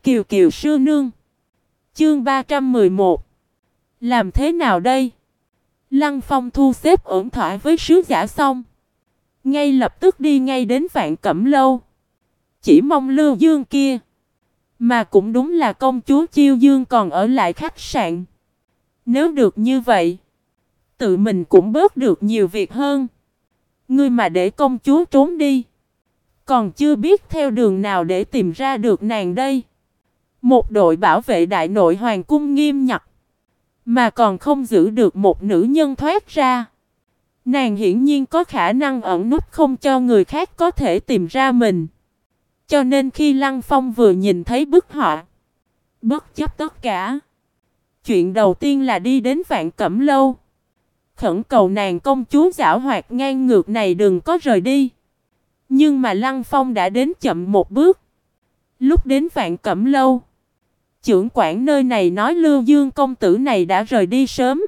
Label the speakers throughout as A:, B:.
A: Kiều Kiều sư nương. Chương 311. Làm thế nào đây? Lăng Phong thu xếp ổn thỏa với sứ giả xong, ngay lập tức đi ngay đến Vạn Cẩm Lâu. Chỉ mong Lưu Dương kia, mà cũng đúng là công chúa Chiêu Dương còn ở lại khách sạn. Nếu được như vậy, tự mình cũng bớt được nhiều việc hơn. Ngươi mà để công chúa trốn đi, còn chưa biết theo đường nào để tìm ra được nàng đây. Một đội bảo vệ đại nội hoàng cung nghiêm ngặt, mà còn không giữ được một nữ nhân thoát ra. Nàng hiển nhiên có khả năng ẩn núp không cho người khác có thể tìm ra mình. Cho nên khi Lăng Phong vừa nhìn thấy bức họa, bất chấp tất cả, chuyện đầu tiên là đi đến Vạn Cẩm Lâu, khẩn cầu nàng công chúa giảo hoạt ngang ngược này đừng có rời đi. Nhưng mà Lăng Phong đã đến chậm một bước. Lúc đến Vạn Cẩm Lâu, chưởng quản nơi này nói Lưu Dương công tử này đã rời đi sớm,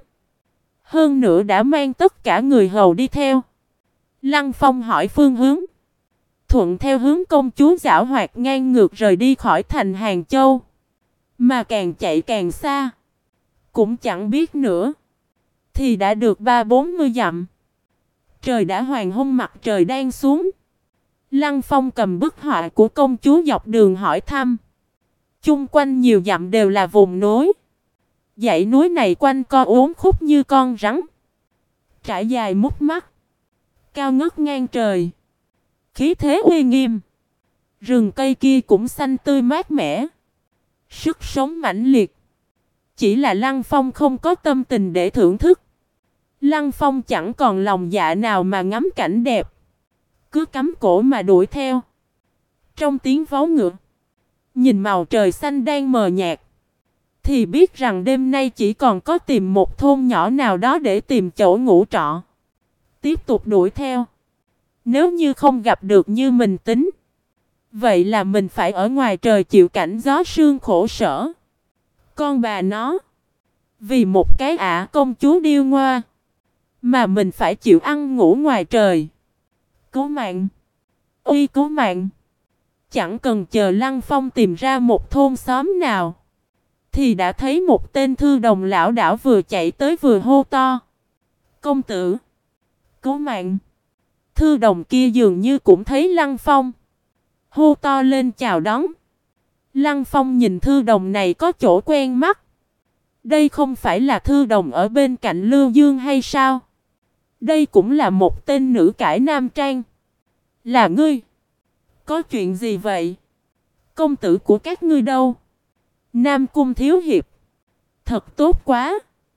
A: hơn nữa đã mang tất cả người hầu đi theo. Lăng Phong hỏi phương hướng, thuận theo hướng công chúa giảo hoạt ngang ngược rời đi khỏi thành Hàng Châu. Mà càng chạy càng xa, cũng chẳng biết nữa, thì đã được 30-40 dặm. Trời đã hoàng hôn, mặt trời đang xuống. Lăng Phong cầm bức họa của công chúa dọc đường hỏi thăm. Chung quanh nhiều dặm đều là vùng núi. Dãy núi này quanh co uốn khúc như con rắn, trải dài mút mắt, cao ngất ngang trời, khí thế uy nghiêm. Rừng cây kia cũng xanh tươi mát mẻ, sức sống mãnh liệt. Chỉ là Lăng Phong không có tâm tình để thưởng thức. Lăng Phong chẳng còn lòng dạ nào mà ngắm cảnh đẹp, cứ cắm cổ mà đuổi theo. Trong tiếng vó ngựa, nhìn màu trời xanh đang mờ nhạt, thì biết rằng đêm nay chỉ còn có tìm một thôn nhỏ nào đó để tìm chỗ ngủ trọ. Tiếp tục đuổi theo. Nếu như không gặp được như mình tính, vậy là mình phải ở ngoài trời chịu cảnh gió sương khổ sở. Con bà nó, vì một cái ả công chúa điêu ngoa mà mình phải chịu ăn ngủ ngoài trời. Cứu mạng! Ôi cứu mạng! Chẳng cần chờ Lăng Phong tìm ra một thôn xóm nào, thì đã thấy một tên thư đồng lão đảo vừa chạy tới vừa hô to. Công tử! Cứu mạng! Thư đồng kia dường như cũng thấy Lăng Phong, hô to lên chào đón. Lăng Phong nhìn thư đồng này có chỗ quen mắt. Đây không phải là thư đồng ở bên cạnh Lưu Dương hay sao? Đây cũng là một tên nữ cải nam trang. Là ngươi? Có chuyện gì vậy? Công tử của các ngươi đâu? Nam Cung thiếu hiệp. Thật tốt quá.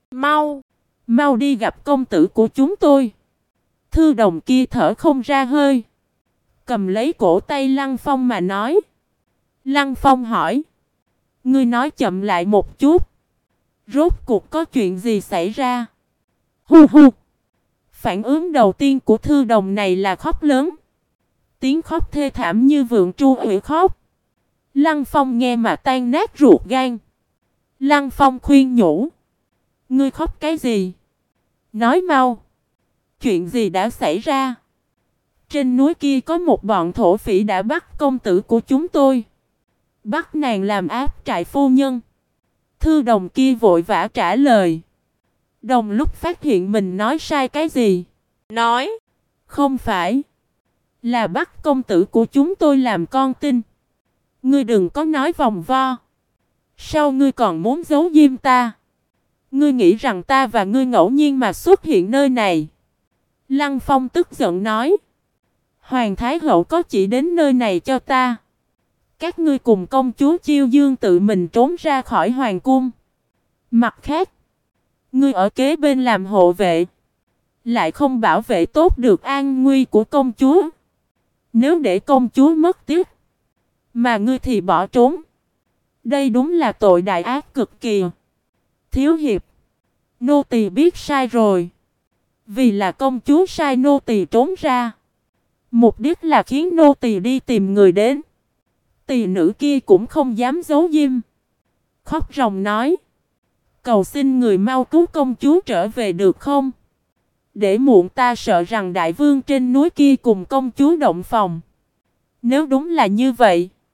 A: Mau đi gặp công tử của chúng tôi. Thư đồng kia thở không ra hơi, cầm lấy cổ tay Lăng Phong mà nói. Lăng Phong hỏi. Ngươi nói chậm lại một chút. Rốt cuộc có chuyện gì xảy ra? Hu hu. Phản ứng đầu tiên của thư đồng này là khóc lớn. Tiếng khóc thê thảm như vượn tru ủy khóc. Lăng Phong nghe mà tan nát ruột gan. Lăng Phong khuyên nhủ. Ngươi khóc cái gì? Nói mau. Chuyện gì đã xảy ra? Trên núi kia có một bọn thổ phỉ đã bắt công tử của chúng tôi. Bắt nàng làm áp trại phu nhân. Thư đồng kia vội vã trả lời. Đồng lúc phát hiện mình nói sai cái gì. Nói. Không phải. Là bắt công tử của chúng tôi làm con tin. Ngươi đừng có nói vòng vo. Sao ngươi còn muốn giấu diêm ta? Ngươi nghĩ rằng ta và ngươi ngẫu nhiên mà xuất hiện nơi này? Lăng Phong tức giận nói. Hoàng Thái Hậu có chỉ đến nơi này cho ta. Các ngươi cùng công chúa Chiêu Dương tự mình trốn ra khỏi hoàng cung. Mặt khác, ngươi ở kế bên làm hộ vệ, lại không bảo vệ tốt được an nguy của công chúa. Nếu để công chúa mất tiếc, mà ngươi thì bỏ trốn, đây đúng là tội đại ác cực kỳ. Thiếu hiệp, nô tỳ biết sai rồi. Vì là công chúa sai nô tỳ trốn ra, mục đích là khiến nô tỳ đi tìm người đến. Tỳ nữ kia cũng không dám giấu diêm, khóc ròng nói. Cầu xin người mau cứu công chúa trở về được không? Để muộn ta sợ rằng đại vương trên núi kia cùng công chúa động phòng. Nếu đúng là như vậy,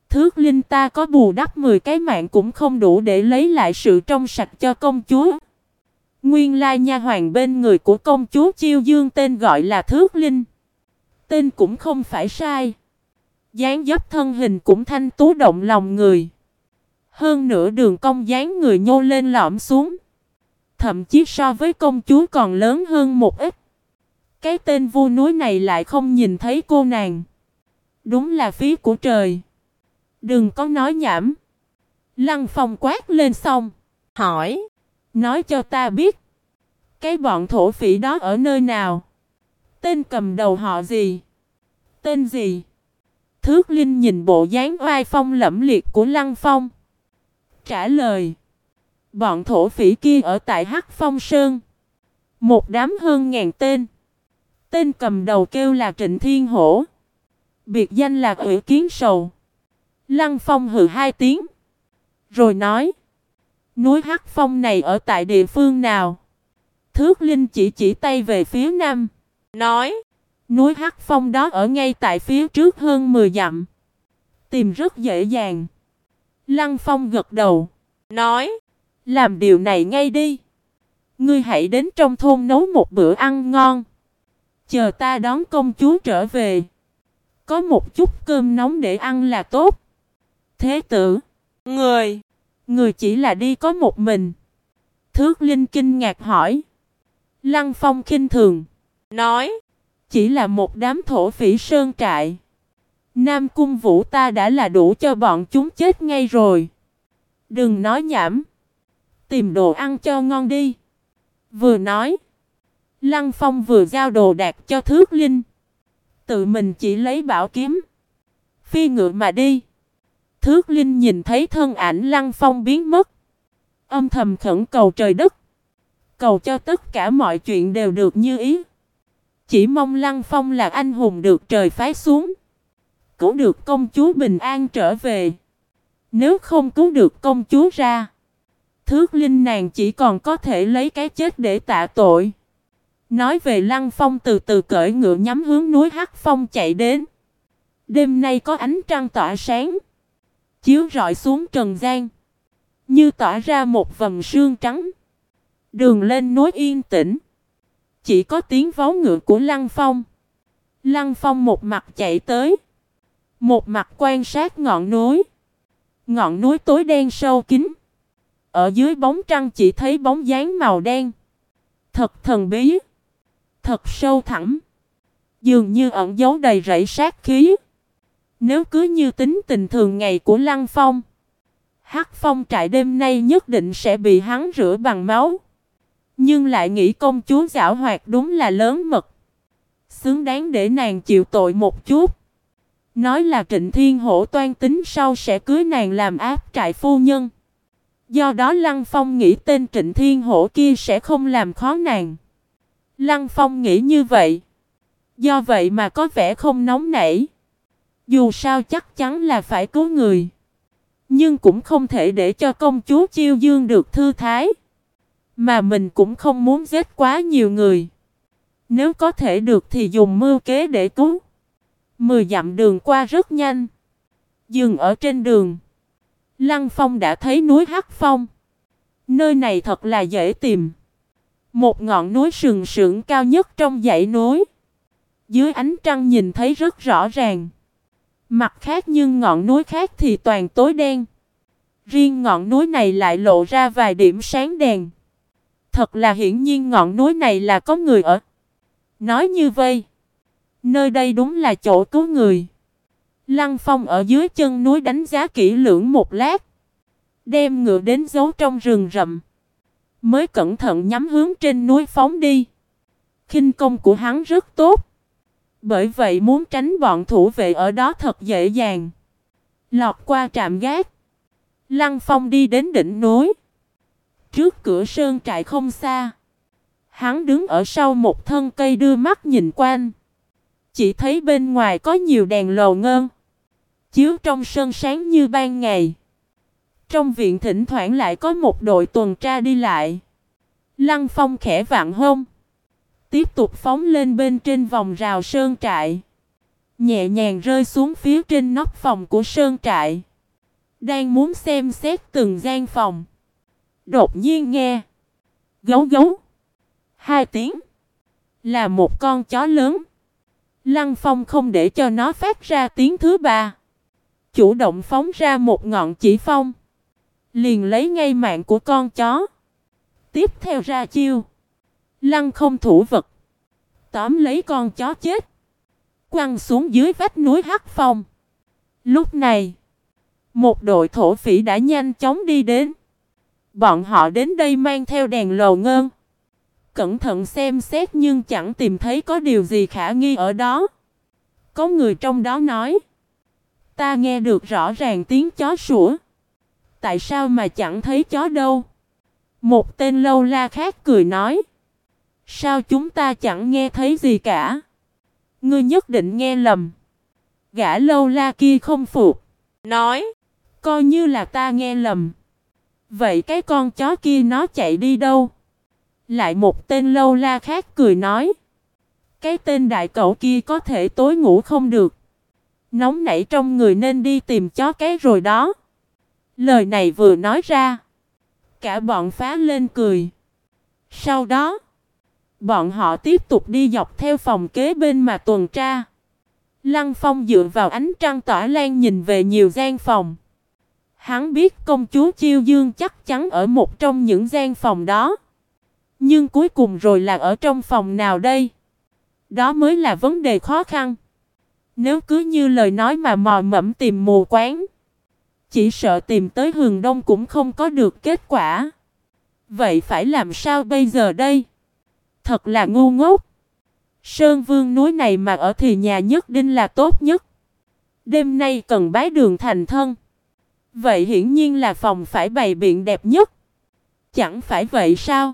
A: Thước Linh, ta có bù đắp 10 cái mạng cũng không đủ để lấy lại sự trong sạch cho công chúa. Nguyên lai nha hoàn bên người của công chúa Chiêu Dương tên gọi là Thước Linh. Tên cũng không phải sai. Dáng dấp thân hình cũng thanh tú động lòng người. Hơn nữa đường cong dáng người nhô lên lõm xuống. Thậm chí so với công chúa còn lớn hơn một ít. Cái tên vua núi này lại không nhìn thấy cô nàng. Đúng là phí của trời. Đừng có nói nhảm. Lăng Phong quát lên xong. Hỏi. Nói cho ta biết. Cái bọn thổ phỉ đó ở nơi nào? Tên cầm đầu họ gì? Tên gì? Thước Linh nhìn bộ dáng oai phong lẫm liệt của Lăng Phong. Trả lời. Bọn thổ phỉ kia ở tại Hắc Phong Sơn. Một đám hơn ngàn tên. Tên cầm đầu kêu là Trịnh Thiên Hổ. Biệt danh là Ủy Kiến Sầu. Lăng Phong hừ hai tiếng. Rồi nói. Núi Hắc Phong này ở tại địa phương nào? Thước Linh chỉ tay về phía nam. Nói. Núi Hắc Phong đó ở ngay tại phía trước hơn 10 dặm. Tìm rất dễ dàng. Lăng Phong gật đầu. Nói. Làm điều này ngay đi. Ngươi hãy đến trong thôn nấu một bữa ăn ngon. Chờ ta đón công chúa trở về. Có một chút cơm nóng để ăn là tốt. Thế tử. Người chỉ là đi có một mình. Thước Linh kinh ngạc hỏi. Lăng Phong khinh thường. Nói. Chỉ là một đám thổ phỉ sơn trại. Nam Cung Vũ ta đã là đủ cho bọn chúng chết ngay rồi. Đừng nói nhảm. Tìm đồ ăn cho ngon đi. Vừa nói. Lăng Phong vừa giao đồ đạc cho Thước Linh. Tự mình chỉ lấy bảo kiếm. Phi ngựa mà đi. Thước Linh nhìn thấy thân ảnh Lăng Phong biến mất. Âm thầm khẩn cầu trời đất. Cầu cho tất cả mọi chuyện đều được như ý. Chỉ mong Lăng Phong là anh hùng được trời phái xuống. Cứu được công chúa bình an trở về. Nếu không cứu được công chúa ra. Thước Linh nàng chỉ còn có thể lấy cái chết để tạ tội. Nói về Lăng Phong từ từ cởi ngựa nhắm hướng núi Hắc Phong chạy đến. Đêm nay có ánh trăng tỏa sáng. Chiếu rọi xuống trần gian. Như tỏa ra một vầng sương trắng. Đường lên núi yên tĩnh. Chỉ có tiếng vó ngựa của Lăng Phong. Lăng Phong một mặt chạy tới. Một mặt quan sát ngọn núi. Ngọn núi tối đen sâu kín. Ở dưới bóng trăng chỉ thấy bóng dáng màu đen. Thật thần bí. Thật sâu thẳm. Dường như ẩn giấu đầy rẫy sát khí. Nếu cứ như tính tình thường ngày của Lăng Phong. Hắc Phong trại đêm nay nhất định sẽ bị hắn rửa bằng máu. Nhưng lại nghĩ công chúa giảo hoạt đúng là lớn mật. Xứng đáng để nàng chịu tội một chút. Nói là Trịnh Thiên Hổ toan tính sau sẽ cưới nàng làm áp trại phu nhân. Do đó Lăng Phong nghĩ tên Trịnh Thiên Hổ kia sẽ không làm khó nàng. Lăng Phong nghĩ như vậy. Do vậy mà có vẻ không nóng nảy. Dù sao chắc chắn là phải cứu người. Nhưng cũng không thể để cho công chúa Chiêu Dương được thư thái. Mà mình cũng không muốn giết quá nhiều người. Nếu có thể được thì dùng mưu kế để cứu. 10 dặm đường qua rất nhanh. Dừng ở trên đường. Lăng Phong đã thấy núi Hắc Phong. Nơi này thật là dễ tìm. Một ngọn núi sừng sững cao nhất trong dãy núi. Dưới ánh trăng nhìn thấy rất rõ ràng. Mặt khác nhưng ngọn núi khác thì toàn tối đen. Riêng ngọn núi này lại lộ ra vài điểm sáng đèn. Thật là hiển nhiên ngọn núi này là có người ở. Nói như vậy, nơi đây đúng là chỗ cứu người. Lăng Phong ở dưới chân núi đánh giá kỹ lưỡng một lát. Đem ngựa đến giấu trong rừng rậm. Mới cẩn thận nhắm hướng trên núi phóng đi. Khinh công của hắn rất tốt. Bởi vậy muốn tránh bọn thủ vệ ở đó thật dễ dàng. Lọt qua trạm gác. Lăng Phong đi đến đỉnh núi. Trước cửa sơn trại không xa. Hắn đứng ở sau một thân cây đưa mắt nhìn quanh. Chỉ thấy bên ngoài có nhiều đèn lầu ngân. Chiếu trong sân sáng như ban ngày. Trong viện thỉnh thoảng lại có một đội tuần tra đi lại. Lăng Phong khẽ vặn hông. Tiếp tục phóng lên bên trên vòng rào sơn trại. nhẹ nhàng rơi xuống phía trên nóc phòng của sơn trại. Đang muốn xem xét từng gian phòng. Đột nhiên nghe gấu gấu hai tiếng, là một con chó lớn. Lăng Phong không để cho nó phát ra tiếng thứ ba, chủ động phóng ra một ngọn chỉ phong, liền lấy ngay mạng của con chó. Tiếp theo ra chiêu lăng không thủ vật, tóm lấy con chó chết, quăng xuống dưới vách núi Hắc Phong. Lúc này, một đội thổ phỉ đã nhanh chóng đi đến. Bọn họ đến đây mang theo đèn lầu ngân, cẩn thận xem xét nhưng chẳng tìm thấy có điều gì khả nghi ở đó. Có người trong đó nói: ta nghe được rõ ràng tiếng chó sủa, tại sao mà chẳng thấy chó đâu? Một tên lâu la khác cười nói: sao chúng ta chẳng nghe thấy gì cả? Ngươi nhất định nghe lầm. Gã lâu la kia không phục, nói: coi như là ta nghe lầm, vậy cái con chó kia nó chạy đi đâu? Lại một tên lâu la khác cười nói: cái tên đại cẩu kia có thể tối ngủ không được, nóng nảy trong người nên đi tìm chó cái rồi đó. Lời này vừa nói ra, cả bọn phá lên cười. Sau đó, bọn họ tiếp tục đi dọc theo phòng kế bên mà tuần tra. Lăng Phong dựa vào ánh trăng tỏa lan nhìn về nhiều gian phòng. Hắn biết công chúa Chiêu Dương chắc chắn ở một trong những gian phòng đó. Nhưng cuối cùng rồi là ở trong phòng nào đây? Đó mới là vấn đề khó khăn. Nếu cứ như lời nói mà mò mẫm tìm mù quáng, chỉ sợ tìm tới Hừng Đông cũng không có được kết quả. Vậy phải làm sao bây giờ đây? Thật là ngu ngốc. Sơn Vương núi này mà ở thì nhà nhất định là tốt nhất. Đêm nay cần bái đường thành thân, vậy hiển nhiên là phòng phải bày biện đẹp nhất. Chẳng phải vậy sao?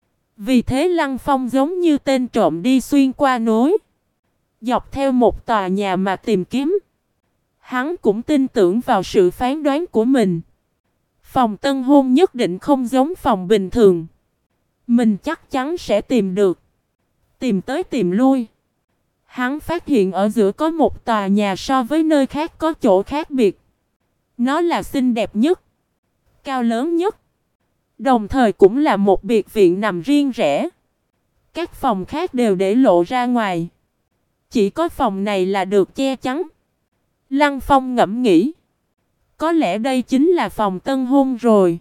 A: Vì thế Lăng Phong giống như tên trộm đi xuyên qua núi, dọc theo một tòa nhà mà tìm kiếm. Hắn cũng tin tưởng vào sự phán đoán của mình. Phòng tân hôn nhất định không giống phòng bình thường. Mình chắc chắn sẽ tìm được. Tìm tới tìm lui, hắn phát hiện ở giữa có một tòa nhà so với nơi khác có chỗ khác biệt. Nó là xinh đẹp nhất, cao lớn nhất, đồng thời cũng là một biệt viện nằm riêng rẽ. Các phòng khác đều để lộ ra ngoài, chỉ có phòng này là được che chắn. Lăng Phong ngẫm nghĩ, có lẽ đây chính là phòng tân hôn rồi.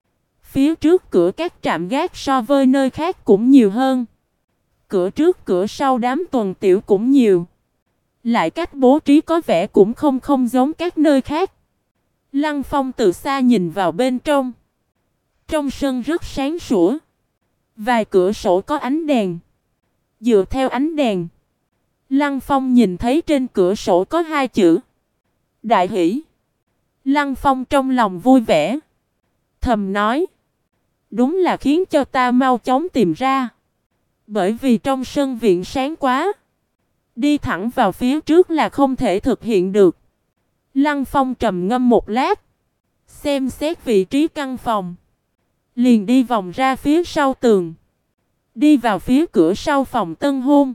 A: Phía trước cửa các trạm gác so với nơi khác cũng nhiều hơn. Cửa trước cửa sau đám tuần tiểu cũng nhiều. Lại cách bố trí có vẻ cũng không giống các nơi khác. Lăng Phong từ xa nhìn vào bên trong. Trong sân rất sáng sủa. Vài cửa sổ có ánh đèn. Dựa theo ánh đèn, Lăng Phong nhìn thấy trên cửa sổ có hai chữ: Đại hỷ. Lăng Phong trong lòng vui vẻ, thầm nói: đúng là khiến cho ta mau chóng tìm ra. Bởi vì trong sân viện sáng quá, đi thẳng vào phía trước là không thể thực hiện được. Lăng Phong trầm ngâm một lát, xem xét vị trí căn phòng, liền đi vòng ra phía sau tường, đi vào phía cửa sau phòng tân hôn.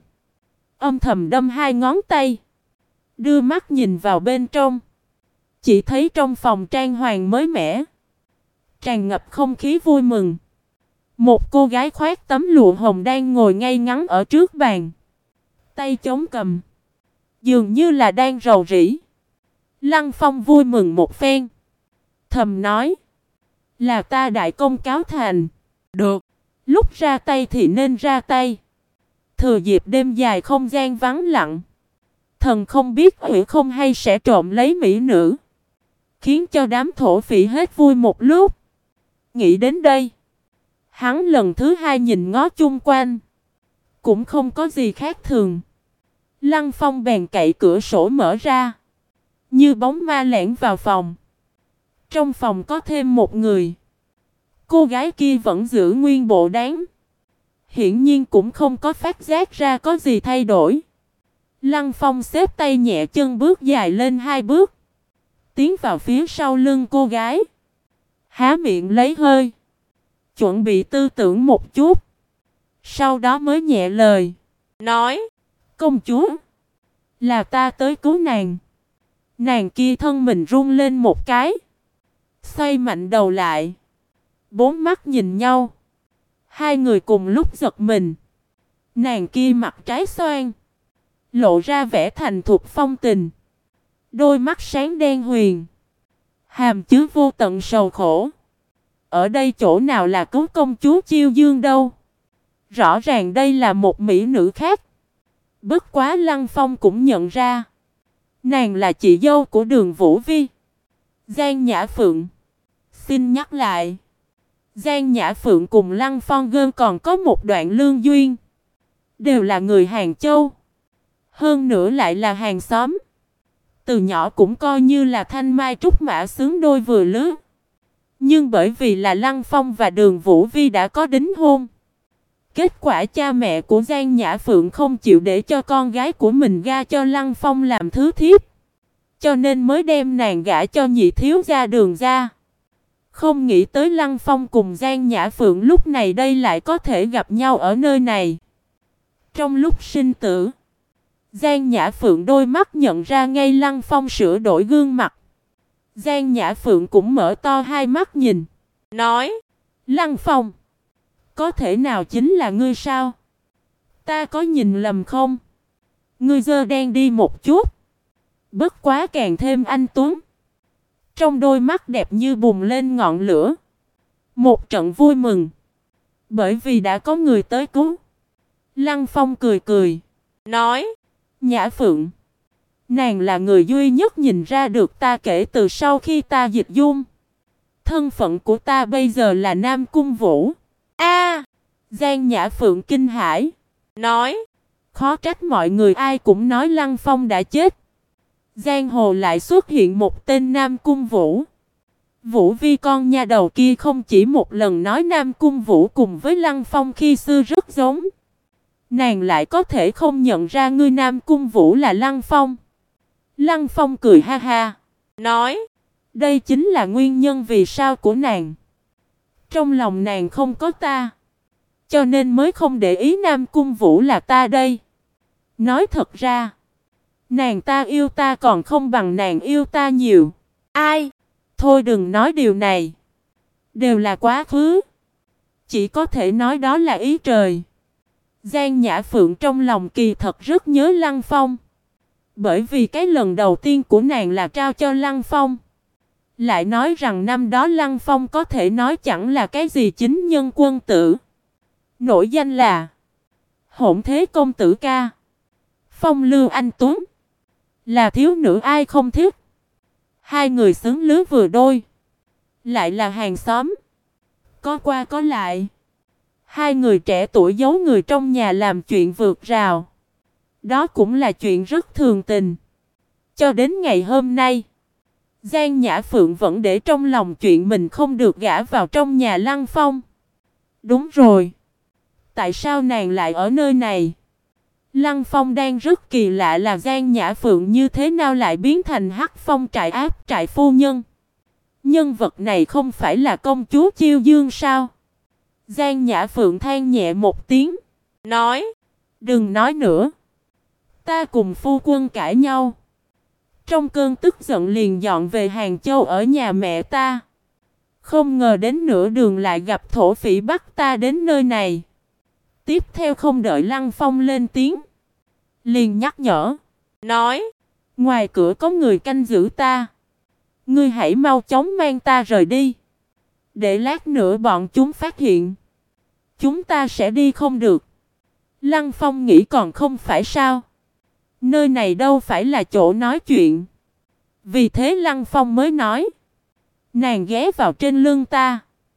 A: Âm thầm đâm hai ngón tay, đưa mắt nhìn vào bên trong. Chỉ thấy trong phòng trang hoàng mới mẻ, tràn ngập không khí vui mừng. Một cô gái khoác tấm lụa hồng đang ngồi ngay ngắn ở trước bàn, tay chống cằm, dường như là đang rầu rĩ. Lăng Phong vui mừng một phen, thầm nói: là ta đại công cáo thành. Được, lúc ra tay thì nên ra tay. Thừa dịp đêm dài không gian vắng lặng, thần không biết quỷ không hay sẽ trộm lấy mỹ nữ, khiến cho đám thổ phỉ hết vui một lúc. Nghĩ đến đây, hắn lần thứ hai nhìn ngó chung quanh, cũng không có gì khác thường. Lăng Phong bèn cậy cửa sổ mở ra, như bóng ma lẻn vào phòng. Trong phòng có thêm một người. Cô gái kia vẫn giữ nguyên bộ dáng, hiển nhiên cũng không có phát giác ra có gì thay đổi. Lăng Phong xếp tay nhẹ chân bước dài lên hai bước, tiến vào phía sau lưng cô gái, há miệng lấy hơi, chuẩn bị tư tưởng một chút. Sau đó mới nhẹ lời nói: công chúa, Là ta tới cứu nàng. Nàng kia thân mình run lên một cái. Xoay mạnh đầu lại. Bốn mắt nhìn nhau. Hai người cùng lúc giật mình. Nàng kia mặt trái xoan. Lộ ra vẻ thành thục phong tình. Đôi mắt sáng đen huyền. Hàm chứa vô tận sầu khổ. Ở đây chỗ nào là cứu công chúa Chiêu Dương đâu. Rõ ràng đây là một mỹ nữ khác. Bất quá Lăng Phong cũng nhận ra. Nàng là chị dâu của Đường Vũ Vi. Giang Nhã Phượng. Xin nhắc lại. Giang Nhã Phượng cùng Lăng Phong Gơn còn có một đoạn lương duyên. Đều là người Hàng Châu. Hơn nữa lại là hàng xóm. Từ nhỏ cũng coi như là thanh mai trúc mã xứng đôi vừa lứa. Nhưng bởi vì là Lăng Phong và Đường Vũ Vi đã có đính hôn. Kết quả cha mẹ của Giang Nhã Phượng không chịu để cho con gái của mình gả cho Lăng Phong làm thứ thiếp. Cho nên mới đem nàng gả cho nhị thiếu gia Đường gia. Không nghĩ tới Lăng Phong cùng Giang Nhã Phượng lúc này đây lại có thể gặp nhau ở nơi này. Trong lúc sinh tử, Giang Nhã Phượng đôi mắt nhận ra ngay Lăng Phong sửa đổi gương mặt. Giang Nhã Phượng cũng mở to hai mắt nhìn. Nói, Lăng Phong, có thể nào chính là ngươi sao? Ta có nhìn lầm không? Ngươi dơ đen đi một chút. Bất quá càng thêm anh tuấn. Trong đôi mắt đẹp như bùng lên ngọn lửa. Một trận vui mừng. Bởi vì đã có người tới cứu. Lăng Phong cười cười. Nói, Nhã Phượng, nàng là người duy nhất nhìn ra được ta kể từ sau khi ta dịch dung. Thân phận của ta bây giờ là Nam Cung Vũ. A, Giang Nhã Phượng kinh hãi. Nói, khó trách mọi người ai cũng nói Lăng Phong đã chết. Giang hồ lại xuất hiện một tên Nam Cung Vũ. Vũ Vi con nha đầu kia không chỉ một lần nói Nam Cung Vũ cùng với Lăng Phong khi xưa rất giống. Nàng lại có thể không nhận ra ngươi Nam Cung Vũ là Lăng Phong. Lăng Phong cười ha ha. Nói, đây chính là nguyên nhân vì sao của nàng. Trong lòng nàng không có ta. Cho nên mới không để ý Nam Cung Vũ là ta đây. Nói thật ra, nàng ta yêu ta còn không bằng nàng yêu ta nhiều. Ai? Thôi đừng nói điều này. Đều là quá khứ. Chỉ có thể nói đó là ý trời. Giang Nhã Phượng trong lòng kỳ thật rất nhớ Lăng Phong. Bởi vì cái lần đầu tiên của nàng là trao cho Lăng Phong. Lại nói rằng năm đó Lăng Phong có thể nói chẳng là cái gì chính nhân quân tử. Nổi danh là Hỗn Thế Công Tử Ca. Phong lưu anh tuấn. Là thiếu nữ ai không thích. Hai người xứng lứa vừa đôi. Lại là hàng xóm. Có qua có lại. Hai người trẻ tuổi giấu người trong nhà làm chuyện vượt rào. Đó cũng là chuyện rất thường tình. Cho đến ngày hôm nay, Giang Nhã Phượng vẫn để trong lòng chuyện mình không được gả vào trong nhà Lăng Phong. Đúng rồi. Tại sao nàng lại ở nơi này? Lăng Phong đang rất kỳ lạ là Giang Nhã Phượng như thế nào lại biến thành Hắc Phong trại áp trại phu nhân. Nhân vật này không phải là công chúa Chiêu Dương sao? Giang Nhã Phượng than nhẹ một tiếng. Nói, đừng nói nữa. Ta cùng phu quân cãi nhau. Trong cơn tức giận liền dọn về Hàng Châu ở nhà mẹ ta. Không ngờ đến nửa đường lại gặp thổ phỉ bắt ta đến nơi này. Tiếp theo không đợi Lăng Phong lên tiếng, liền nhắc nhở. Nói, ngoài cửa có người canh giữ ta. Ngươi hãy mau chóng mang ta rời đi. Để lát nữa bọn chúng phát hiện, chúng ta sẽ đi không được. Lăng Phong nghĩ còn không phải sao. Nơi này đâu phải là chỗ nói chuyện. Vì thế Lăng Phong mới nói. Nàng ghé vào trên lưng ta.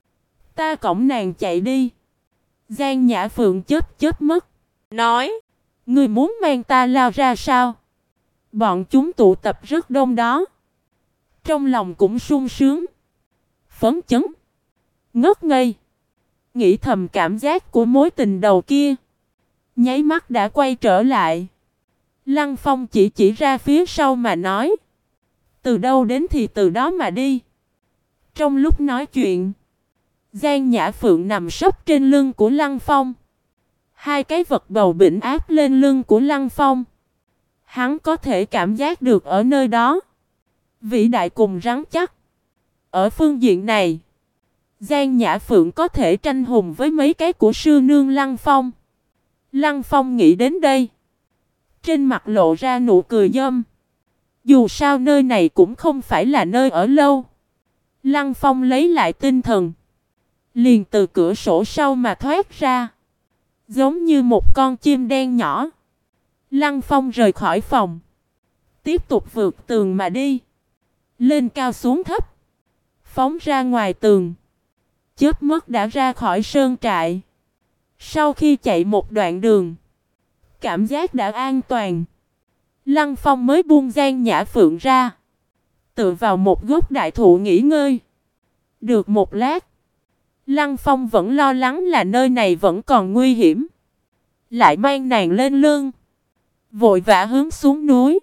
A: Ta cõng nàng chạy đi. Giang Nhã Phượng chớp mắt. Nói. Ngươi muốn mang ta lao ra sao? Bọn chúng tụ tập rất đông đó. Trong lòng cũng sung sướng. Phấn chấn. Ngất ngây. Nghĩ thầm cảm giác của mối tình đầu kia. Nháy mắt đã quay trở lại. Lăng Phong chỉ ra phía sau mà nói. Từ đâu đến thì từ đó mà đi. Trong lúc nói chuyện, Giang Nhã Phượng nằm sấp trên lưng của Lăng Phong. Hai cái vật bầu bỉnh áp lên lưng của Lăng Phong. Hắn có thể cảm giác được ở nơi đó vĩ đại cùng rắn chắc. Ở phương diện này, Giang Nhã Phượng có thể tranh hùng với mấy cái của sư nương Lăng Phong. Lăng Phong nghĩ đến đây, trên mặt lộ ra nụ cười dâm. Dù sao nơi này cũng không phải là nơi ở lâu. Lăng Phong lấy lại tinh thần, liền từ cửa sổ sau mà thoát ra, giống như một con chim đen nhỏ. Lăng Phong rời khỏi phòng, tiếp tục vượt tường mà đi, lên cao xuống thấp, phóng ra ngoài tường. Chớp mắt đã ra khỏi sơn trại. Sau khi chạy một đoạn đường, cảm giác đã an toàn, Lăng Phong mới buông Giang Nhã Phượng ra, tựa vào một gốc đại thụ nghỉ ngơi. Được một lát, Lăng Phong vẫn lo lắng là nơi này vẫn còn nguy hiểm, lại mang nàng lên lưng, vội vã hướng xuống núi,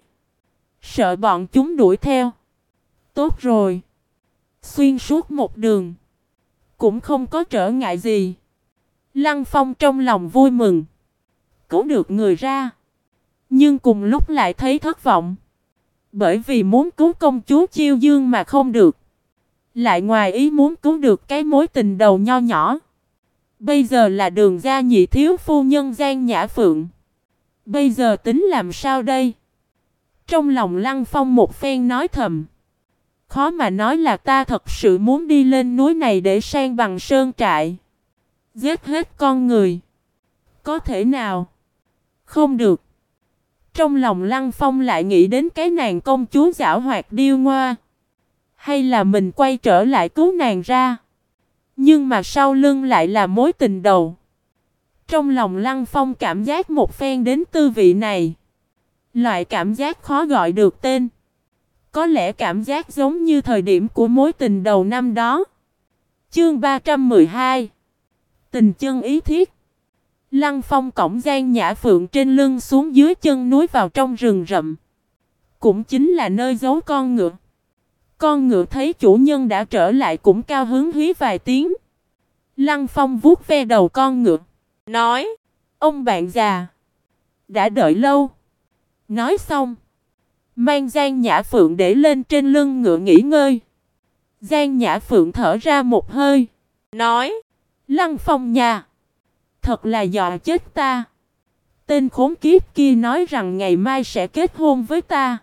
A: sợ bọn chúng đuổi theo. Tốt rồi, xuyên suốt một đường cũng không có trở ngại gì. Lăng Phong trong lòng vui mừng, cứu được người ra, nhưng cùng lúc lại thấy thất vọng, bởi vì muốn cứu công chúa Chiêu Dương mà không được, lại ngoài ý muốn cứu được cái mối tình đầu nho nhỏ. Bây giờ là Đường gia nhị thiếu phu nhân Giang Nhã Phượng, bây giờ tính làm sao đây? Trong lòng Lăng Phong một phen nói thầm, khó mà nói là ta thật sự muốn đi lên núi này để san bằng sơn trại, giết hết con người. Có thể nào? Không được. Trong lòng Lăng Phong lại nghĩ đến cái nàng công chúa giảo hoạt điêu ngoa. Hay là mình quay trở lại cứu nàng ra? Nhưng mà sau lưng lại là mối tình đầu. Trong lòng Lăng Phong cảm giác một phen đến tư vị này. Loại cảm giác khó gọi được tên. Có lẽ cảm giác giống như thời điểm của mối tình đầu năm đó. Chương 312. Tình chân ý thiết. Lăng Phong cõng Giang Nhã Phượng trên lưng xuống dưới chân núi vào trong rừng rậm. Cũng chính là nơi giấu con ngựa. Con ngựa thấy chủ nhân đã trở lại cũng cao hứng hí vài tiếng. Lăng Phong vuốt ve đầu con ngựa, nói: ông bạn già, đã đợi lâu. Nói xong, mang Giang Nhã Phượng để lên trên lưng ngựa nghỉ ngơi. Giang Nhã Phượng thở ra một hơi, nói: Lăng Phong nhà, thật là dọa chết ta. Tên khốn kiếp kia nói rằng ngày mai sẽ kết hôn với ta.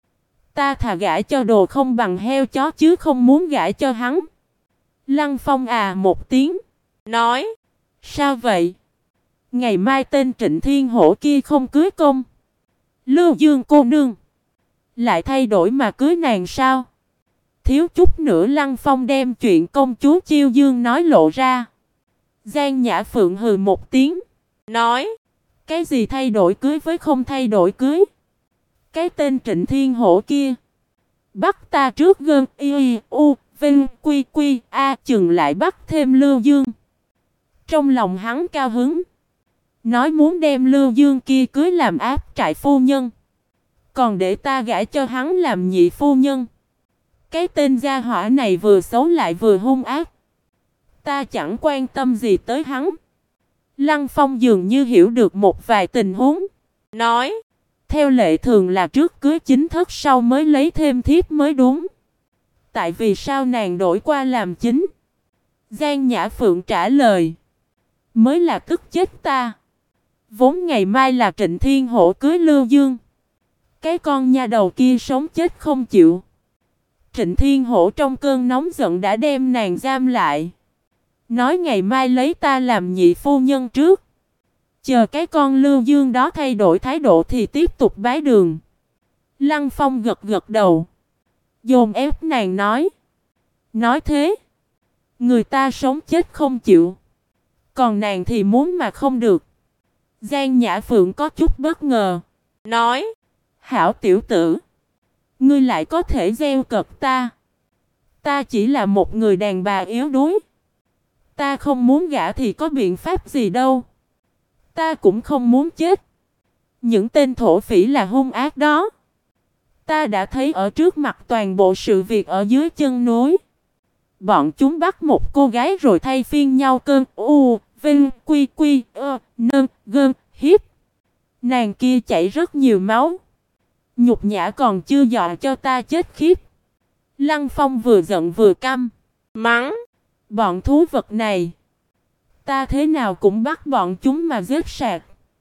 A: Ta thà gả cho đồ không bằng heo chó chứ không muốn gả cho hắn. Lăng Phong à một tiếng, nói: sao vậy? Ngày mai tên Trịnh Thiên Hổ kia không cưới công Lưu Dương cô nương, lại thay đổi mà cưới nàng sao? Thiếu chút nữa Lăng Phong đem chuyện công chúa Chiêu Dương nói lộ ra. Giang Nhã Phượng hừ một tiếng, nói: cái gì thay đổi cưới với không thay đổi cưới? Cái tên Trịnh Thiên Hổ kia bắt ta trước gơn y u vinh quy quy a chừng lại bắt thêm Lưu Dương. Trong lòng hắn cao hứng, nói muốn đem Lưu Dương kia cưới làm áp trại phu nhân, còn để ta gả cho hắn làm nhị phu nhân. Cái tên gia hỏa này vừa xấu lại vừa hung ác, ta chẳng quan tâm gì tới hắn. Lăng Phong dường như hiểu được một vài tình huống, nói: theo lệ thường là trước cưới chính thức sau mới lấy thêm thiếp mới đúng. Tại vì sao nàng đổi qua làm chính? Giang Nhã Phượng trả lời: mới là tức chết ta. Vốn ngày mai là Trịnh Thiên Hổ cưới Lưu Dương. Cái con nha đầu kia sống chết không chịu. Trịnh Thiên Hổ trong cơn nóng giận đã đem nàng giam lại, nói ngày mai lấy ta làm nhị phu nhân trước. Chờ cái con Lưu Dương đó thay đổi thái độ thì tiếp tục bái đường. Lăng Phong gật gật đầu, dồn ép nàng nói: nói thế, người ta sống chết không chịu, còn nàng thì muốn mà không được. Giang Nhã Phượng có chút bất ngờ, nói: hảo tiểu tử, ngươi lại có thể gieo cợt ta. Ta chỉ là một người đàn bà yếu đuối, ta không muốn gả thì có biện pháp gì đâu. Ta cũng không muốn chết. Những tên thổ phỉ là hung ác đó, ta đã thấy ở trước mặt toàn bộ sự việc ở dưới chân núi. Bọn chúng bắt một cô gái rồi thay phiên nhau cơn u vinh quy quy nơn gơn hiếp. Nàng kia chảy rất nhiều máu, Nhục nhã còn chưa dọa cho ta chết khiếp. Lăng Phong vừa giận vừa căm. Mắng. Bọn thú vật này. Ta thế nào cũng bắt bọn chúng mà giết sạch.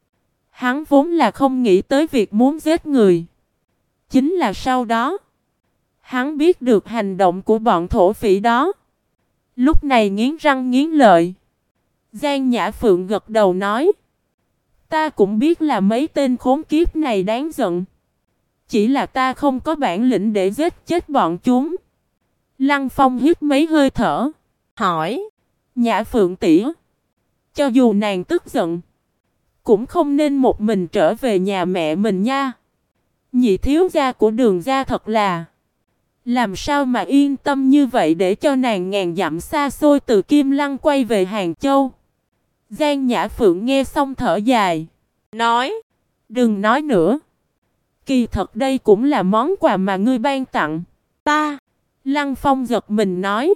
A: Hắn vốn là không nghĩ tới việc muốn giết người. Chính là sau đó. Hắn biết được hành động của bọn thổ phỉ đó. Lúc này nghiến răng nghiến lợi. Giang Nhã Phượng gật đầu nói. Ta cũng biết là mấy tên khốn kiếp này đáng giận. Chỉ là ta không có bản lĩnh để giết chết bọn chúng. Lăng Phong hít mấy hơi thở. Hỏi. Nhã Phượng tỷ, cho dù nàng tức giận, cũng không nên một mình trở về nhà mẹ mình nha. Nhị thiếu gia của Đường gia thật là. Làm sao mà yên tâm như vậy để cho nàng ngàn dặm xa xôi từ Kim Lăng quay về Hàng Châu. Giang Nhã Phượng nghe xong thở dài. Nói. Đừng nói nữa. Kỳ thật đây cũng là món quà mà ngươi ban tặng ta. Lăng Phong giật mình nói.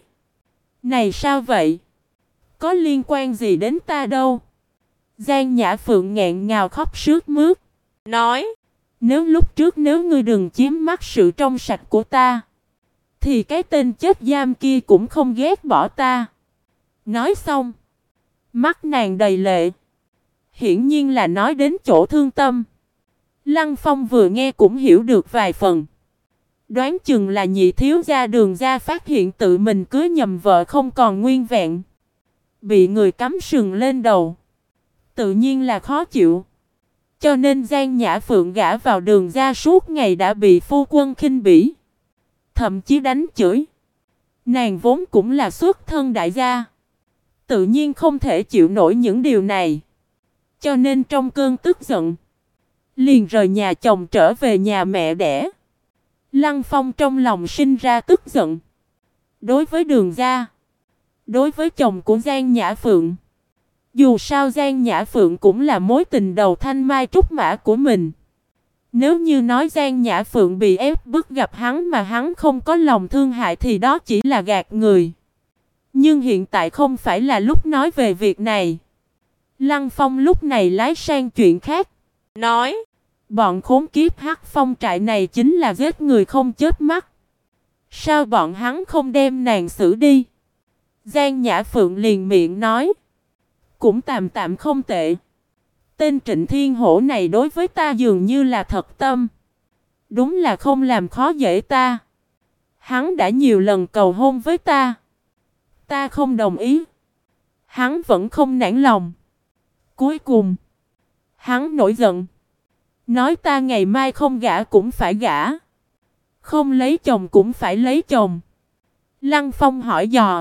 A: Này sao vậy? Có liên quan gì đến ta đâu? Giang Nhã Phượng nghẹn ngào khóc sướt mướt. Nói. Nếu lúc trước ngươi đừng chiếm mắt sự trong sạch của ta, thì cái tên chết giam kia cũng không ghét bỏ ta. Nói xong. Mắt nàng đầy lệ. Hiển nhiên là nói đến chỗ thương tâm. Lăng Phong vừa nghe cũng hiểu được vài phần. Đoán chừng là nhị thiếu gia Đường gia phát hiện tự mình cưới nhầm vợ không còn nguyên vẹn. Bị người cắm sừng lên đầu. Tự nhiên là khó chịu. Cho nên Giang Nhã Phượng gả vào Đường gia suốt ngày đã bị phu quân khinh bỉ. Thậm chí đánh chửi. Nàng vốn cũng là xuất thân đại gia. Tự nhiên không thể chịu nổi những điều này. Cho nên trong cơn tức giận, liền rời nhà chồng trở về nhà mẹ đẻ. Lăng Phong trong lòng sinh ra tức giận. Đối với Đường gia, đối với chồng của Giang Nhã Phượng. Dù sao Giang Nhã Phượng cũng là mối tình đầu thanh mai trúc mã của mình. Nếu như nói Giang Nhã Phượng bị ép bức gặp hắn mà hắn không có lòng thương hại thì đó chỉ là gạt người. Nhưng hiện tại không phải là lúc nói về việc này. Lăng Phong lúc này lái sang chuyện khác. Nói. Bọn khốn kiếp Hắc Phong trại này chính là giết người không chớp mắt. Sao bọn hắn không đem nàng xử đi? Giang Nhã Phượng liền miệng nói. Cũng tạm tạm không tệ. Tên Trịnh Thiên Hổ này đối với ta dường như là thật tâm. Đúng là không làm khó dễ ta. Hắn đã nhiều lần cầu hôn với ta. Ta không đồng ý. Hắn vẫn không nản lòng. Cuối cùng, hắn nổi giận. Nói ta ngày mai không gả cũng phải gả. Không lấy chồng cũng phải lấy chồng. Lăng Phong hỏi dò.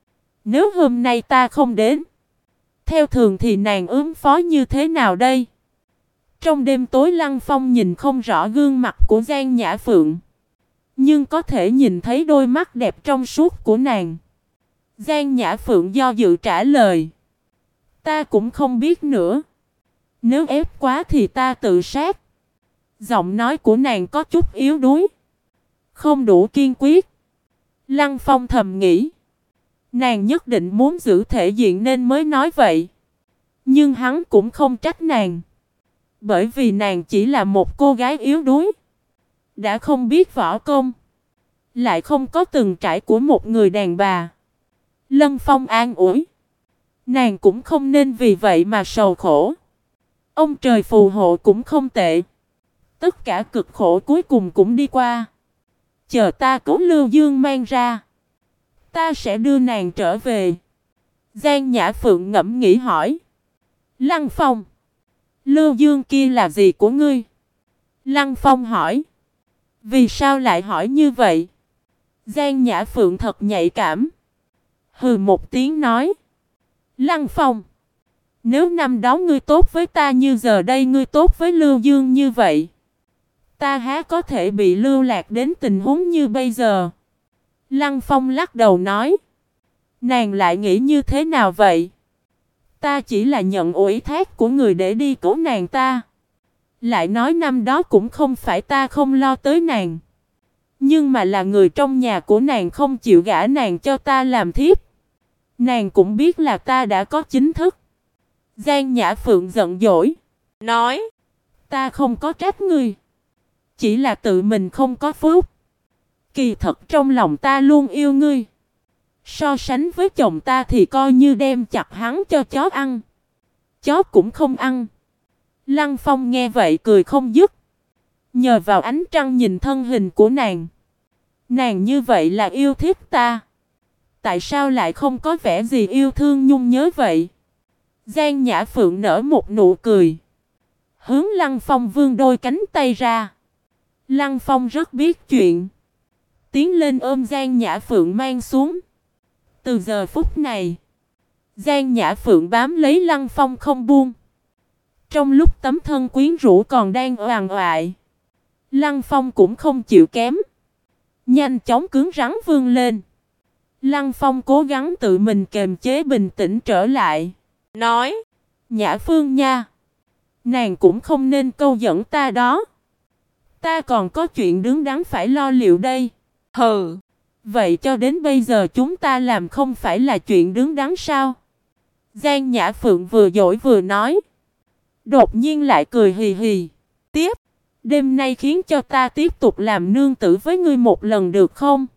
A: Nếu hôm nay ta không đến, theo thường thì nàng ứng phó như thế nào đây? Trong đêm tối Lăng Phong nhìn không rõ gương mặt của Giang Nhã Phượng, nhưng có thể nhìn thấy đôi mắt đẹp trong suốt của nàng. Giang Nhã Phượng do dự trả lời. Ta cũng không biết nữa. Nếu ép quá thì ta tự sát. Giọng nói của nàng có chút yếu đuối, không đủ kiên quyết. Lăng Phong thầm nghĩ. Nàng nhất định muốn giữ thể diện nên mới nói vậy. Nhưng hắn cũng không trách nàng. Bởi vì nàng chỉ là một cô gái yếu đuối. Đã không biết võ công. Lại không có từng trải của một người đàn bà. Lăng Phong an ủi. Nàng cũng không nên vì vậy mà sầu khổ. Ông trời phù hộ cũng không tệ. Tất cả cực khổ cuối cùng cũng đi qua. Chờ ta cứu Lưu Dương mang ra, ta sẽ đưa nàng trở về. Giang Nhã Phượng ngẫm nghĩ hỏi. Lăng Phong, Lưu Dương kia là gì của ngươi? Lăng Phong hỏi. Vì sao lại hỏi như vậy? Giang Nhã Phượng thật nhạy cảm. Hừ một tiếng nói. Lăng Phong, nếu năm đó ngươi tốt với ta như giờ đây ngươi tốt với Lưu Dương như vậy, ta há có thể bị lưu lạc đến tình huống như bây giờ? Lăng Phong lắc đầu nói. Nàng lại nghĩ như thế nào vậy? Ta chỉ là nhận ủy thác của người để đi cứu nàng ta. Lại nói năm đó cũng không phải ta không lo tới nàng, nhưng mà là người trong nhà của nàng không chịu gả nàng cho ta làm thiếp. Nàng cũng biết là ta đã có chính thức. Giang Nhã Phượng giận dỗi. Nói. Ta không có trách ngươi. Chỉ là tự mình không có phúc. Kỳ thật trong lòng ta luôn yêu ngươi. So sánh với chồng ta thì coi như đem chặt hắn cho chó ăn. Chó cũng không ăn. Lăng Phong nghe vậy cười không dứt. Nhờ vào ánh trăng nhìn thân hình của nàng. Nàng như vậy là yêu thích ta. Tại sao lại không có vẻ gì yêu thương nhung nhớ vậy? Giang Nhã Phượng nở một nụ cười. Hướng Lăng Phong vươn đôi cánh tay ra. Lăng Phong rất biết chuyện. Tiến lên ôm Giang Nhã Phượng mang xuống. Từ giờ phút này, Giang Nhã Phượng bám lấy Lăng Phong không buông. Trong lúc tấm thân quyến rũ còn đang oàn oại, Lăng Phong cũng không chịu kém. Nhanh chóng cứng rắn vươn lên. Lăng Phong cố gắng tự mình kiềm chế bình tĩnh trở lại. Nói, Nhã Phương nha. Nàng cũng không nên câu dẫn ta đó. Ta còn có chuyện đứng đắn phải lo liệu đây. Hừ, vậy cho đến bây giờ chúng ta làm không phải là chuyện đứng đắn sao? Giang Nhã Phượng vừa dỗi vừa nói. Đột nhiên lại cười hì hì. Tiếp, đêm nay khiến cho ta tiếp tục làm nương tử với ngươi một lần được không?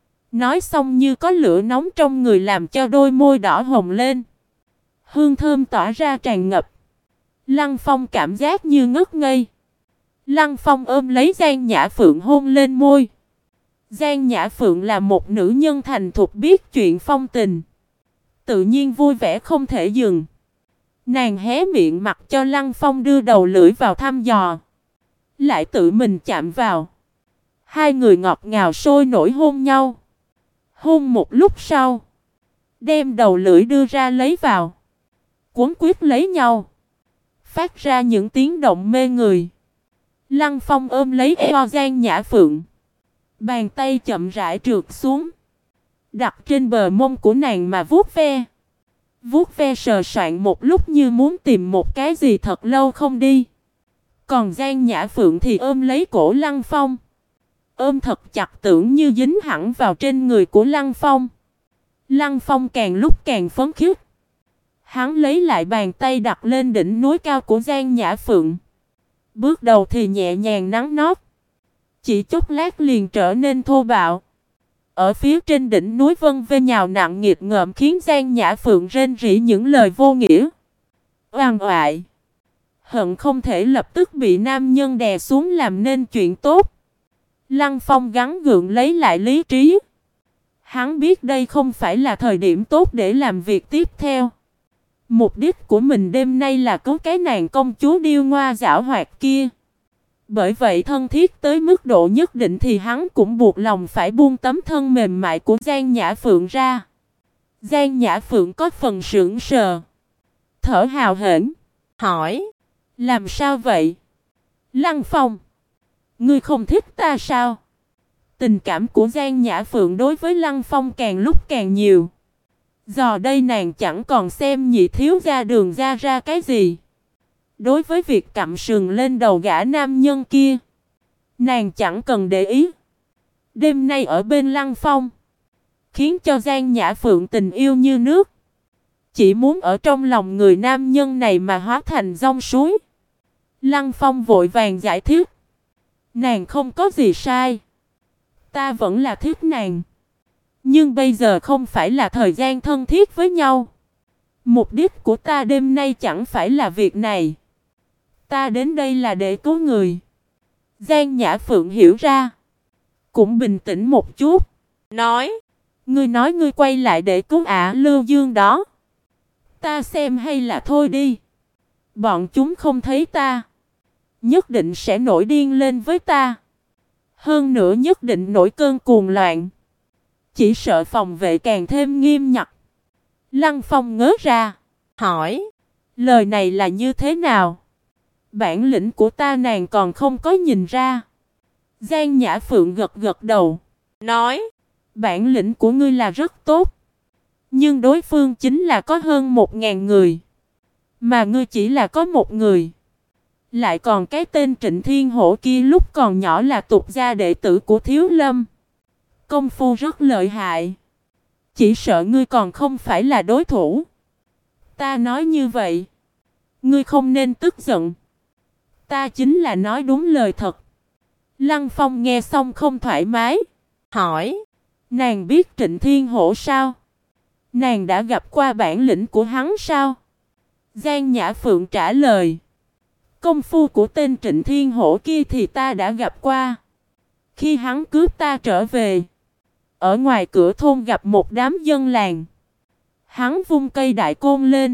A: Nói xong như có lửa nóng trong người làm cho đôi môi đỏ hồng lên. Hương thơm tỏa ra tràn ngập. Lăng Phong cảm giác như ngất ngây. Lăng Phong ôm lấy Giang Nhã Phượng hôn lên môi. Giang Nhã Phượng là một nữ nhân thành thục biết chuyện phong tình. Tự nhiên vui vẻ không thể dừng. Nàng hé miệng mặc cho Lăng Phong đưa đầu lưỡi vào thăm dò. Lại tự mình chạm vào. Hai người ngọt ngào sôi nổi hôn nhau. Hôn một lúc sau. Đem đầu lưỡi đưa ra lấy vào. Cuốn quyết lấy nhau. Phát ra những tiếng động mê người. Lăng Phong ôm lấy eo Giang Nhã Phượng. Bàn tay chậm rãi trượt xuống. Đặt trên bờ mông của nàng mà vuốt ve. Vuốt ve sờ soạn một lúc như muốn tìm một cái gì thật lâu không đi. Còn Giang Nhã Phượng thì ôm lấy cổ Lăng Phong. Ôm thật chặt tưởng như dính hẳn vào trên người của Lăng Phong. Lăng Phong càng lúc càng phấn khích. Hắn lấy lại bàn tay đặt lên đỉnh núi cao của Giang Nhã Phượng. Bước đầu thì nhẹ nhàng nắn nót. Chỉ chốc lát liền trở nên thô bạo. Ở phía trên đỉnh núi vân vê nhào nặng nghiệt ngợm khiến Giang Nhã Phượng rên rỉ những lời vô nghĩa. Oan oại. Hận không thể lập tức bị nam nhân đè xuống làm nên chuyện tốt. Lăng Phong gắng gượng lấy lại lý trí. Hắn biết đây không phải là thời điểm tốt để làm việc tiếp theo. Mục đích của mình đêm nay là cứu cái nàng công chúa điêu ngoa giảo hoạt kia. Bởi vậy thân thiết tới mức độ nhất định thì hắn cũng buộc lòng phải buông tấm thân mềm mại của Giang Nhã Phượng ra. Giang Nhã Phượng có phần sững sờ. Thở hào hển. Hỏi. Làm sao vậy? Lăng Phong. Ngươi không thích ta sao? Tình cảm của Giang Nhã Phượng đối với Lăng Phong càng lúc càng nhiều. Giờ đây nàng chẳng còn xem nhị thiếu gia Đường gia ra cái gì. Đối với việc cặm sừng lên đầu gã nam nhân kia, nàng chẳng cần để ý. Đêm nay ở bên Lăng Phong, khiến cho Giang Nhã Phượng tình yêu như nước. Chỉ muốn ở trong lòng người nam nhân này mà hóa thành dòng suối. Lăng Phong vội vàng giải thích. Nàng không có gì sai. Ta vẫn là thích nàng. Nhưng bây giờ không phải là thời gian thân thiết với nhau. Mục đích của ta đêm nay chẳng phải là việc này. Ta đến đây là để cứu người. Giang Nhã Phượng hiểu ra. Cũng bình tĩnh một chút. Nói. Nói ngươi quay lại để cứu ả Lưu Dương đó. Ta xem hay là thôi đi. Bọn chúng không thấy ta, nhất định sẽ nổi điên lên với ta. Hơn nữa nhất định nổi cơn cuồng loạn. Chỉ sợ phòng vệ càng thêm nghiêm ngặt. Lăng Phong ngớ ra. Hỏi. Lời này là như thế nào? Bản lĩnh của ta nàng còn không có nhìn ra. Giang Nhã Phượng gật gật đầu. Nói. Bản lĩnh của ngươi là rất tốt. Nhưng đối phương chính là có hơn 1000 người. Mà ngươi chỉ là có một người. Lại còn cái tên Trịnh Thiên Hổ kia lúc còn nhỏ là tục gia đệ tử của Thiếu Lâm. Công phu rất lợi hại. Chỉ sợ ngươi còn không phải là đối thủ. Ta nói như vậy, ngươi không nên tức giận. Ta chính là nói đúng lời thật. Lăng Phong nghe xong không thoải mái. Hỏi. Nàng biết Trịnh Thiên Hổ sao? Nàng đã gặp qua bản lĩnh của hắn sao? Giang Nhã Phượng trả lời. Công phu của tên Trịnh Thiên Hổ kia thì ta đã gặp qua. Khi hắn cướp ta trở về, ở ngoài cửa thôn gặp một đám dân làng. Hắn vung cây đại côn lên.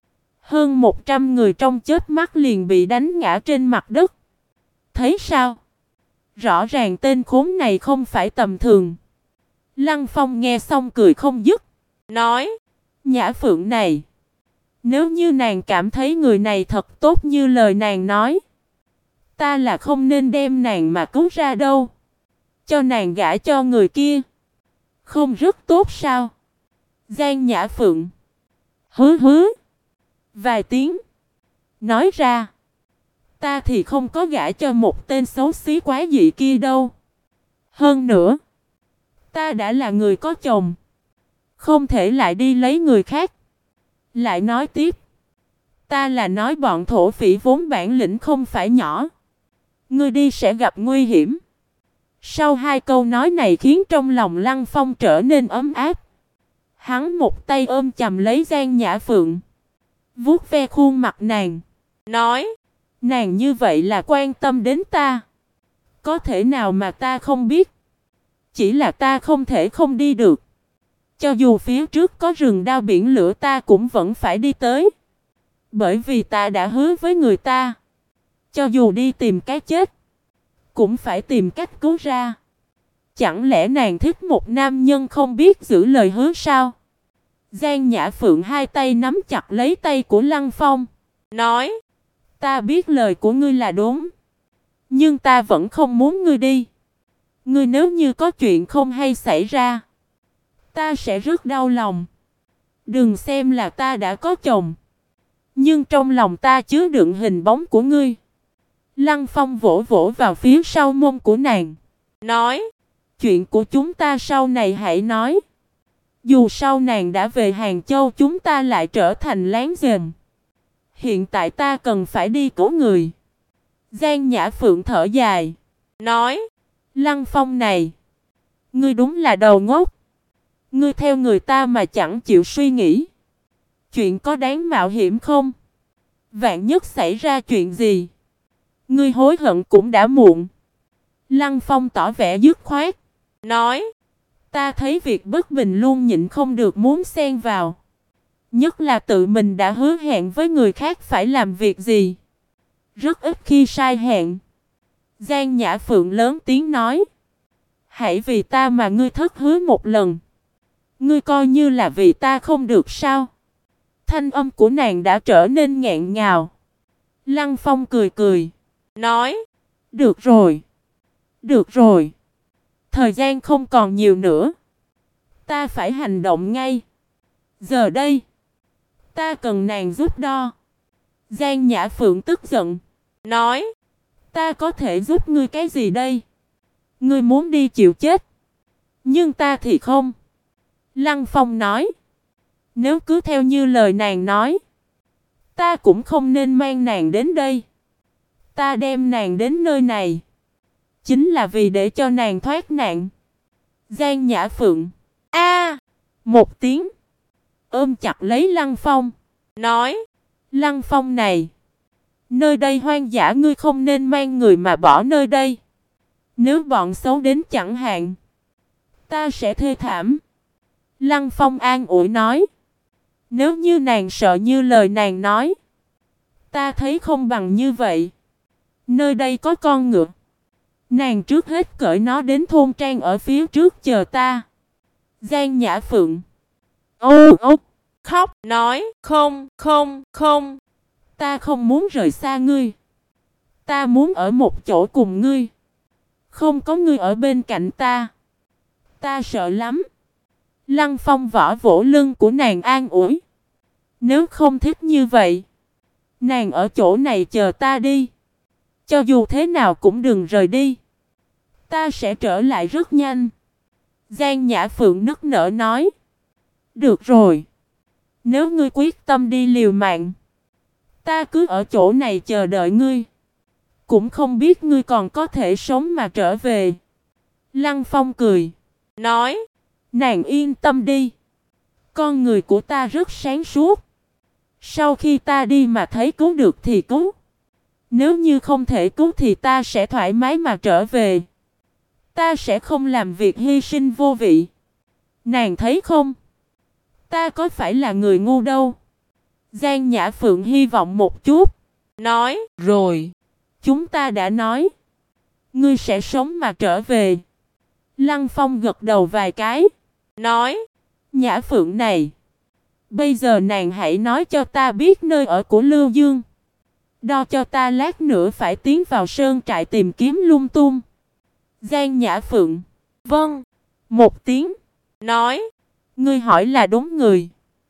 A: Hơn 100 người trong chớp mắt liền bị đánh ngã trên mặt đất. Thấy sao? Rõ ràng tên khốn này không phải tầm thường. Lăng Phong nghe xong cười không dứt. Nói. Nhã Phượng này, nếu như nàng cảm thấy người này thật tốt như lời nàng nói, ta là không nên đem nàng mà cứu ra đâu. Cho nàng gả cho người kia, không rất tốt sao? Giang Nhã Phượng hứ vài tiếng, nói ra. Ta thì không có gả cho một tên xấu xí quái dị kia đâu. Hơn nữa, ta đã là người có chồng, không thể lại đi lấy người khác. Lại nói tiếp. Ta là nói bọn thổ phỉ vốn bản lĩnh không phải nhỏ. Ngươi đi sẽ gặp nguy hiểm. Sau hai câu nói này khiến trong lòng Lăng Phong trở nên ấm áp. Hắn một tay ôm chầm lấy Giang Nhã Phượng, vuốt ve khuôn mặt nàng, nói. Nàng như vậy là quan tâm đến ta. Có thể nào mà ta không biết. Chỉ là ta không thể không đi được. Cho dù phía trước có rừng đao biển lửa ta cũng vẫn phải đi tới. Bởi vì ta đã hứa với người ta, cho dù đi tìm cái chết, cũng phải tìm cách cứu ra. Chẳng lẽ nàng thích một nam nhân không biết giữ lời hứa sao? Giang Nhã Phượng hai tay nắm chặt lấy tay của Lăng Phong, nói. Ta biết lời của ngươi là đúng, nhưng ta vẫn không muốn ngươi đi. Ngươi nếu như có chuyện không hay xảy ra, ta sẽ rất đau lòng. Đừng xem là ta đã có chồng, nhưng trong lòng ta chứa đựng hình bóng của ngươi. Lăng Phong vỗ vỗ vào phía sau mông của nàng, nói. Chuyện của chúng ta sau này hãy nói. Dù sau nàng đã về Hàng Châu, chúng ta lại trở thành láng giềng. Hiện tại ta cần phải đi cứu người. Giang Nhã Phượng thở dài, nói. Lăng Phong này, ngươi đúng là đầu ngốc. Ngươi theo người ta mà chẳng chịu suy nghĩ. Chuyện có đáng mạo hiểm không? Vạn nhất xảy ra chuyện gì, ngươi hối hận cũng đã muộn. Lăng Phong tỏ vẻ dứt khoát, nói. Ta thấy việc bất bình luôn nhịn không được muốn xen vào. Nhất là tự mình đã hứa hẹn với người khác phải làm việc gì, rất ít khi sai hẹn. Giang Nhã Phượng lớn tiếng nói. Hãy vì ta mà ngươi thất hứa một lần. Ngươi coi như là vì ta không được sao? Thanh âm của nàng đã trở nên nghẹn ngào. Lăng Phong cười cười, nói. Được rồi. Được rồi. Thời gian không còn nhiều nữa. Ta phải hành động ngay. Giờ đây, ta cần nàng giúp đo. Giang Nhã Phượng tức giận, nói. Ta có thể giúp ngươi cái gì đây? Ngươi muốn đi chịu chết, nhưng ta thì không. Lăng Phong nói. Nếu cứ theo như lời nàng nói, ta cũng không nên mang nàng đến đây. Ta đem nàng đến nơi này chính là vì để cho nàng thoát nạn. Giang Nhã Phượng a một tiếng, ôm chặt lấy Lăng Phong, nói. Lăng Phong này, nơi đây hoang dã, ngươi không nên mang người mà bỏ nơi đây. Nếu bọn xấu đến chẳng hạn, ta sẽ thê thảm. Lăng Phong an ủi nói. Nếu như nàng sợ như lời nàng nói, ta thấy không bằng như vậy. Nơi đây có con ngựa, nàng trước hết cởi nó đến thôn trang ở phía trước chờ ta. Giang Nhã Phượng ô ô khóc, nói. Không, ta không muốn rời xa ngươi. Ta muốn ở một chỗ cùng ngươi. Không có ngươi ở bên cạnh ta, ta sợ lắm. Lăng Phong vỗ vỗ lưng của nàng an ủi. Nếu không thích như vậy, nàng ở chỗ này chờ ta đi. Cho dù thế nào cũng đừng rời đi. Ta sẽ trở lại rất nhanh. Giang Nhã Phượng nức nở nói. Được rồi. Nếu ngươi quyết tâm đi liều mạng, ta cứ ở chỗ này chờ đợi ngươi. cũng không biết ngươi còn có thể sống mà trở về. Lăng Phong cười. Nói. Nàng yên tâm đi. Con người của ta rất sáng suốt. Sau khi ta đi mà thấy cứu được thì cứu. Nếu như không thể cứu thì ta sẽ thoải mái mà trở về. Ta sẽ không làm việc hy sinh vô vị. Nàng thấy không? Ta có phải là người ngu đâu. Giang Nhã Phượng hy vọng một chút. Nói. Rồi. Chúng ta đã nói. Ngươi sẽ sống mà trở về. Lăng Phong gật đầu vài cái. Nói. Nhã Phượng này. Bây giờ nàng hãy nói cho ta biết nơi ở của Lưu Dương. Đo cho ta lát nữa phải tiến vào sơn trại tìm kiếm lung tung. Giang Nhã Phượng. Vâng. Một tiếng. Nói. Ngươi hỏi là đúng người.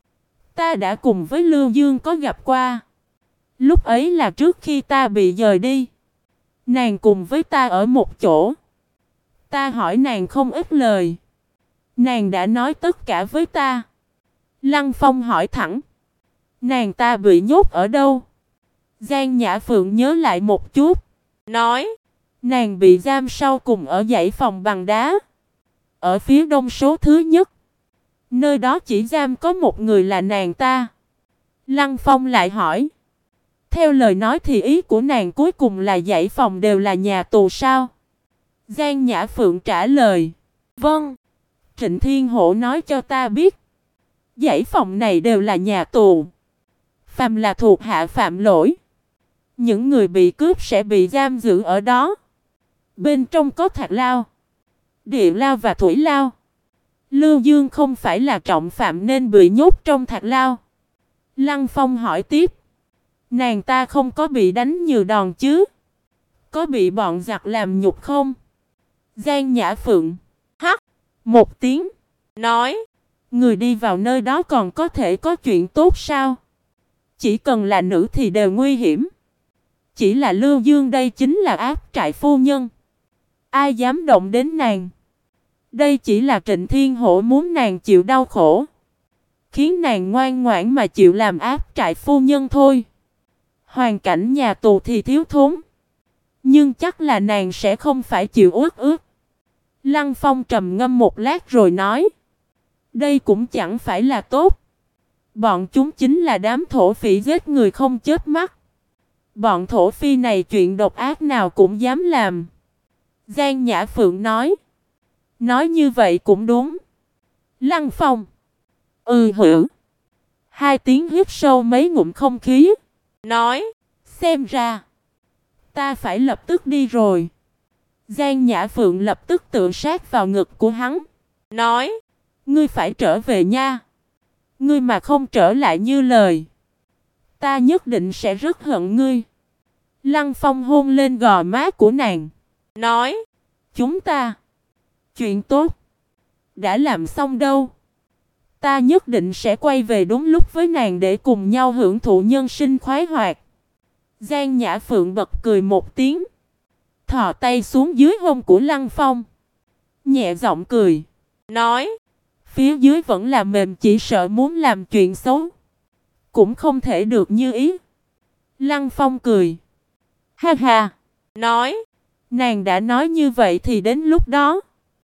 A: Ta đã cùng với Lưu Dương có gặp qua. Lúc ấy là trước khi ta bị dời đi. Nàng cùng với ta ở một chỗ. Ta hỏi nàng không ít lời. Nàng đã nói tất cả với ta. Lăng Phong hỏi thẳng. Nàng ta bị nhốt ở đâu? Giang Nhã Phượng nhớ lại một chút. Nói. Nàng bị giam sau cùng ở dãy phòng bằng đá. Ở phía đông số thứ nhất. Nơi đó chỉ giam có một người là nàng ta. Lăng Phong lại hỏi. Theo lời nói thì ý của nàng cuối cùng là dãy phòng đều là nhà tù sao? Giang Nhã Phượng trả lời. Vâng. Trịnh Thiên Hổ nói cho ta biết. Dãy phòng này đều là nhà tù. Phàm là thuộc hạ phạm lỗi. Những người bị cướp sẽ bị giam giữ ở đó. Bên trong có thạch lao, địa lao và thủy lao. Lưu Dương không phải là trọng phạm nên bị nhốt trong thạch lao. Lăng Phong hỏi tiếp. Nàng ta không có bị đánh nhiều đòn chứ? Có bị bọn giặc làm nhục không? Giang Nhã Phượng. Hắc. Một tiếng. Nói. Người đi vào nơi đó còn có thể có chuyện tốt sao? Chỉ cần là nữ thì đều nguy hiểm. Chỉ là Lưu Dương đây chính là áp trại phu nhân. Ai dám động đến nàng? Đây chỉ là Trịnh Thiên Hổ muốn nàng chịu đau khổ. Khiến nàng ngoan ngoãn mà chịu làm áp trại phu nhân thôi. Hoàn cảnh nhà tù thì thiếu thốn. Nhưng chắc là nàng sẽ không phải chịu uất ức. Lăng Phong trầm ngâm một lát rồi nói. Đây cũng chẳng phải là tốt. Bọn chúng chính là đám thổ phỉ giết người không chớp mắt. Bọn thổ phi này chuyện độc ác nào cũng dám làm. Giang Nhã Phượng nói. Nói như vậy cũng đúng. Lăng Phong. Hử. Hai tiếng hít sâu mấy ngụm không khí. Nói. Xem ra. Ta phải lập tức đi rồi. Giang Nhã Phượng lập tức tựa sát vào ngực của hắn. Nói. Ngươi phải trở về nha. Ngươi mà không trở lại như lời. Ta nhất định sẽ rất hận ngươi. Lăng Phong hôn lên gò má của nàng. Nói. Chúng ta. Chuyện tốt. Đã làm xong đâu. Ta nhất định sẽ quay về đúng lúc với nàng để cùng nhau hưởng thụ nhân sinh khoái hoạt. Giang Nhã Phượng bật cười một tiếng. Thò tay xuống dưới hông của Lăng Phong. Nhẹ giọng cười. Nói. Phía dưới vẫn là mềm, chỉ sợ muốn làm chuyện xấu. Cũng không thể được như ý. Lăng Phong cười. Ha ha. Nói. Nàng đã nói như vậy thì đến lúc đó.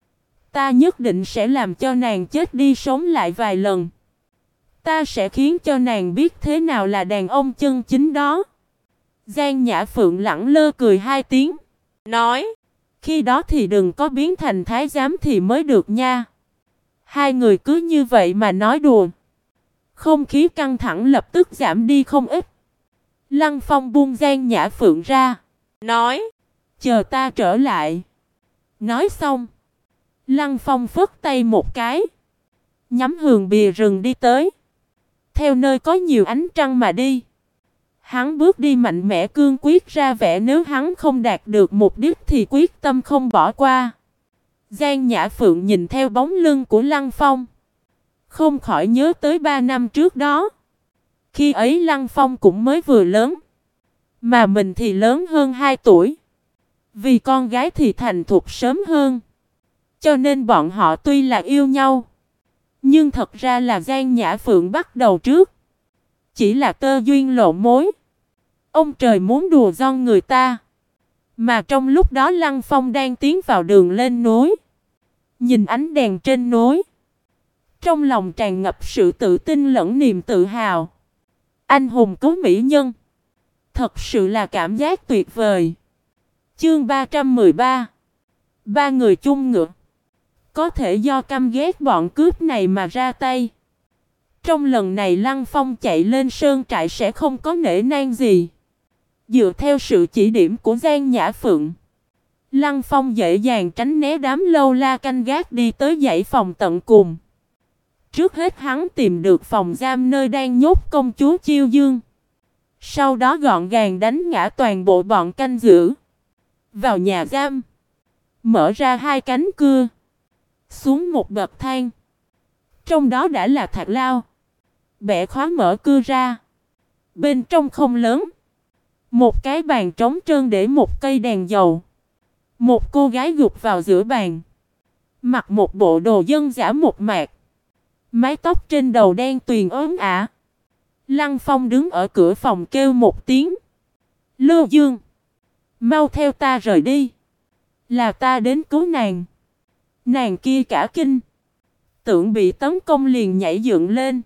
A: Ta nhất định sẽ làm cho nàng chết đi sống lại vài lần. Ta sẽ khiến cho nàng biết thế nào là đàn ông chân chính đó. Giang Nhã Phượng lẳng lơ cười hai tiếng. Nói. Khi đó thì đừng có biến thành thái giám thì mới được nha. Hai người cứ như vậy mà nói đùa. Không khí căng thẳng lập tức giảm đi không ít. Lăng Phong buông Giang Nhã Phượng ra. Nói. Chờ ta trở lại. Nói xong. Lăng Phong phất tay một cái. Nhắm hướng bìa rừng đi tới. Theo nơi có nhiều ánh trăng mà đi. Hắn bước đi mạnh mẽ cương quyết ra vẻ nếu hắn không đạt được mục đích thì quyết tâm không bỏ qua. Giang Nhã Phượng nhìn theo bóng lưng của Lăng Phong. Không khỏi nhớ tới 3 năm trước đó. Khi ấy Lăng Phong cũng mới vừa lớn. Mà mình thì lớn hơn 2 tuổi. Vì con gái thì thành thục sớm hơn. Cho nên bọn họ tuy là yêu nhau. Nhưng thật ra là Giang Nhã Phượng bắt đầu trước. Chỉ là tơ duyên lộ mối. Ông trời muốn đùa giỡn người ta. Mà trong lúc đó Lăng Phong đang tiến vào đường lên núi. Nhìn ánh đèn trên núi. Trong lòng tràn ngập sự tự tin lẫn niềm tự hào. Anh hùng cứu mỹ nhân. Thật sự là cảm giác tuyệt vời. Chương 313. Ba người chung ngựa. Có thể do căm ghét bọn cướp này mà ra tay. Trong lần này Lăng Phong chạy lên sơn trại sẽ không có nể nang gì. Dựa theo sự chỉ điểm của Giang Nhã Phượng, Lăng Phong dễ dàng tránh né đám lâu la canh gác đi tới dãy phòng tận cùng. Trước hết hắn tìm được phòng giam nơi đang nhốt công chúa Chiêu Dương. Sau đó gọn gàng đánh ngã toàn bộ bọn canh giữ. Vào nhà giam, mở ra hai cánh cưa, xuống một bậc thang. Trong đó đã là thạch lao. Bẻ khóa mở cưa ra. Bên trong không lớn. Một cái bàn trống trơn để một cây đèn dầu. Một cô gái gục vào giữa bàn. Mặc một bộ đồ dân dã một mạc. Mái tóc trên đầu đen tuyền ốm ả. Lăng Phong đứng ở cửa phòng kêu một tiếng. Lưu Dương, mau theo ta rời đi. Là ta đến cứu nàng. Nàng kia cả kinh. Tưởng bị tấn công liền nhảy dựng lên.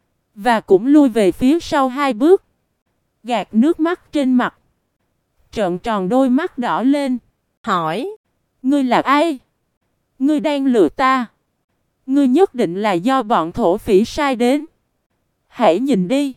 A: Và cũng lui về phía sau hai bước. Gạt nước mắt trên mặt. Trợn tròn đôi mắt đỏ lên. Hỏi. Ngươi là ai? Ngươi đang lừa ta. Ngươi nhất định là do bọn thổ phỉ sai đến. Hãy nhìn đi.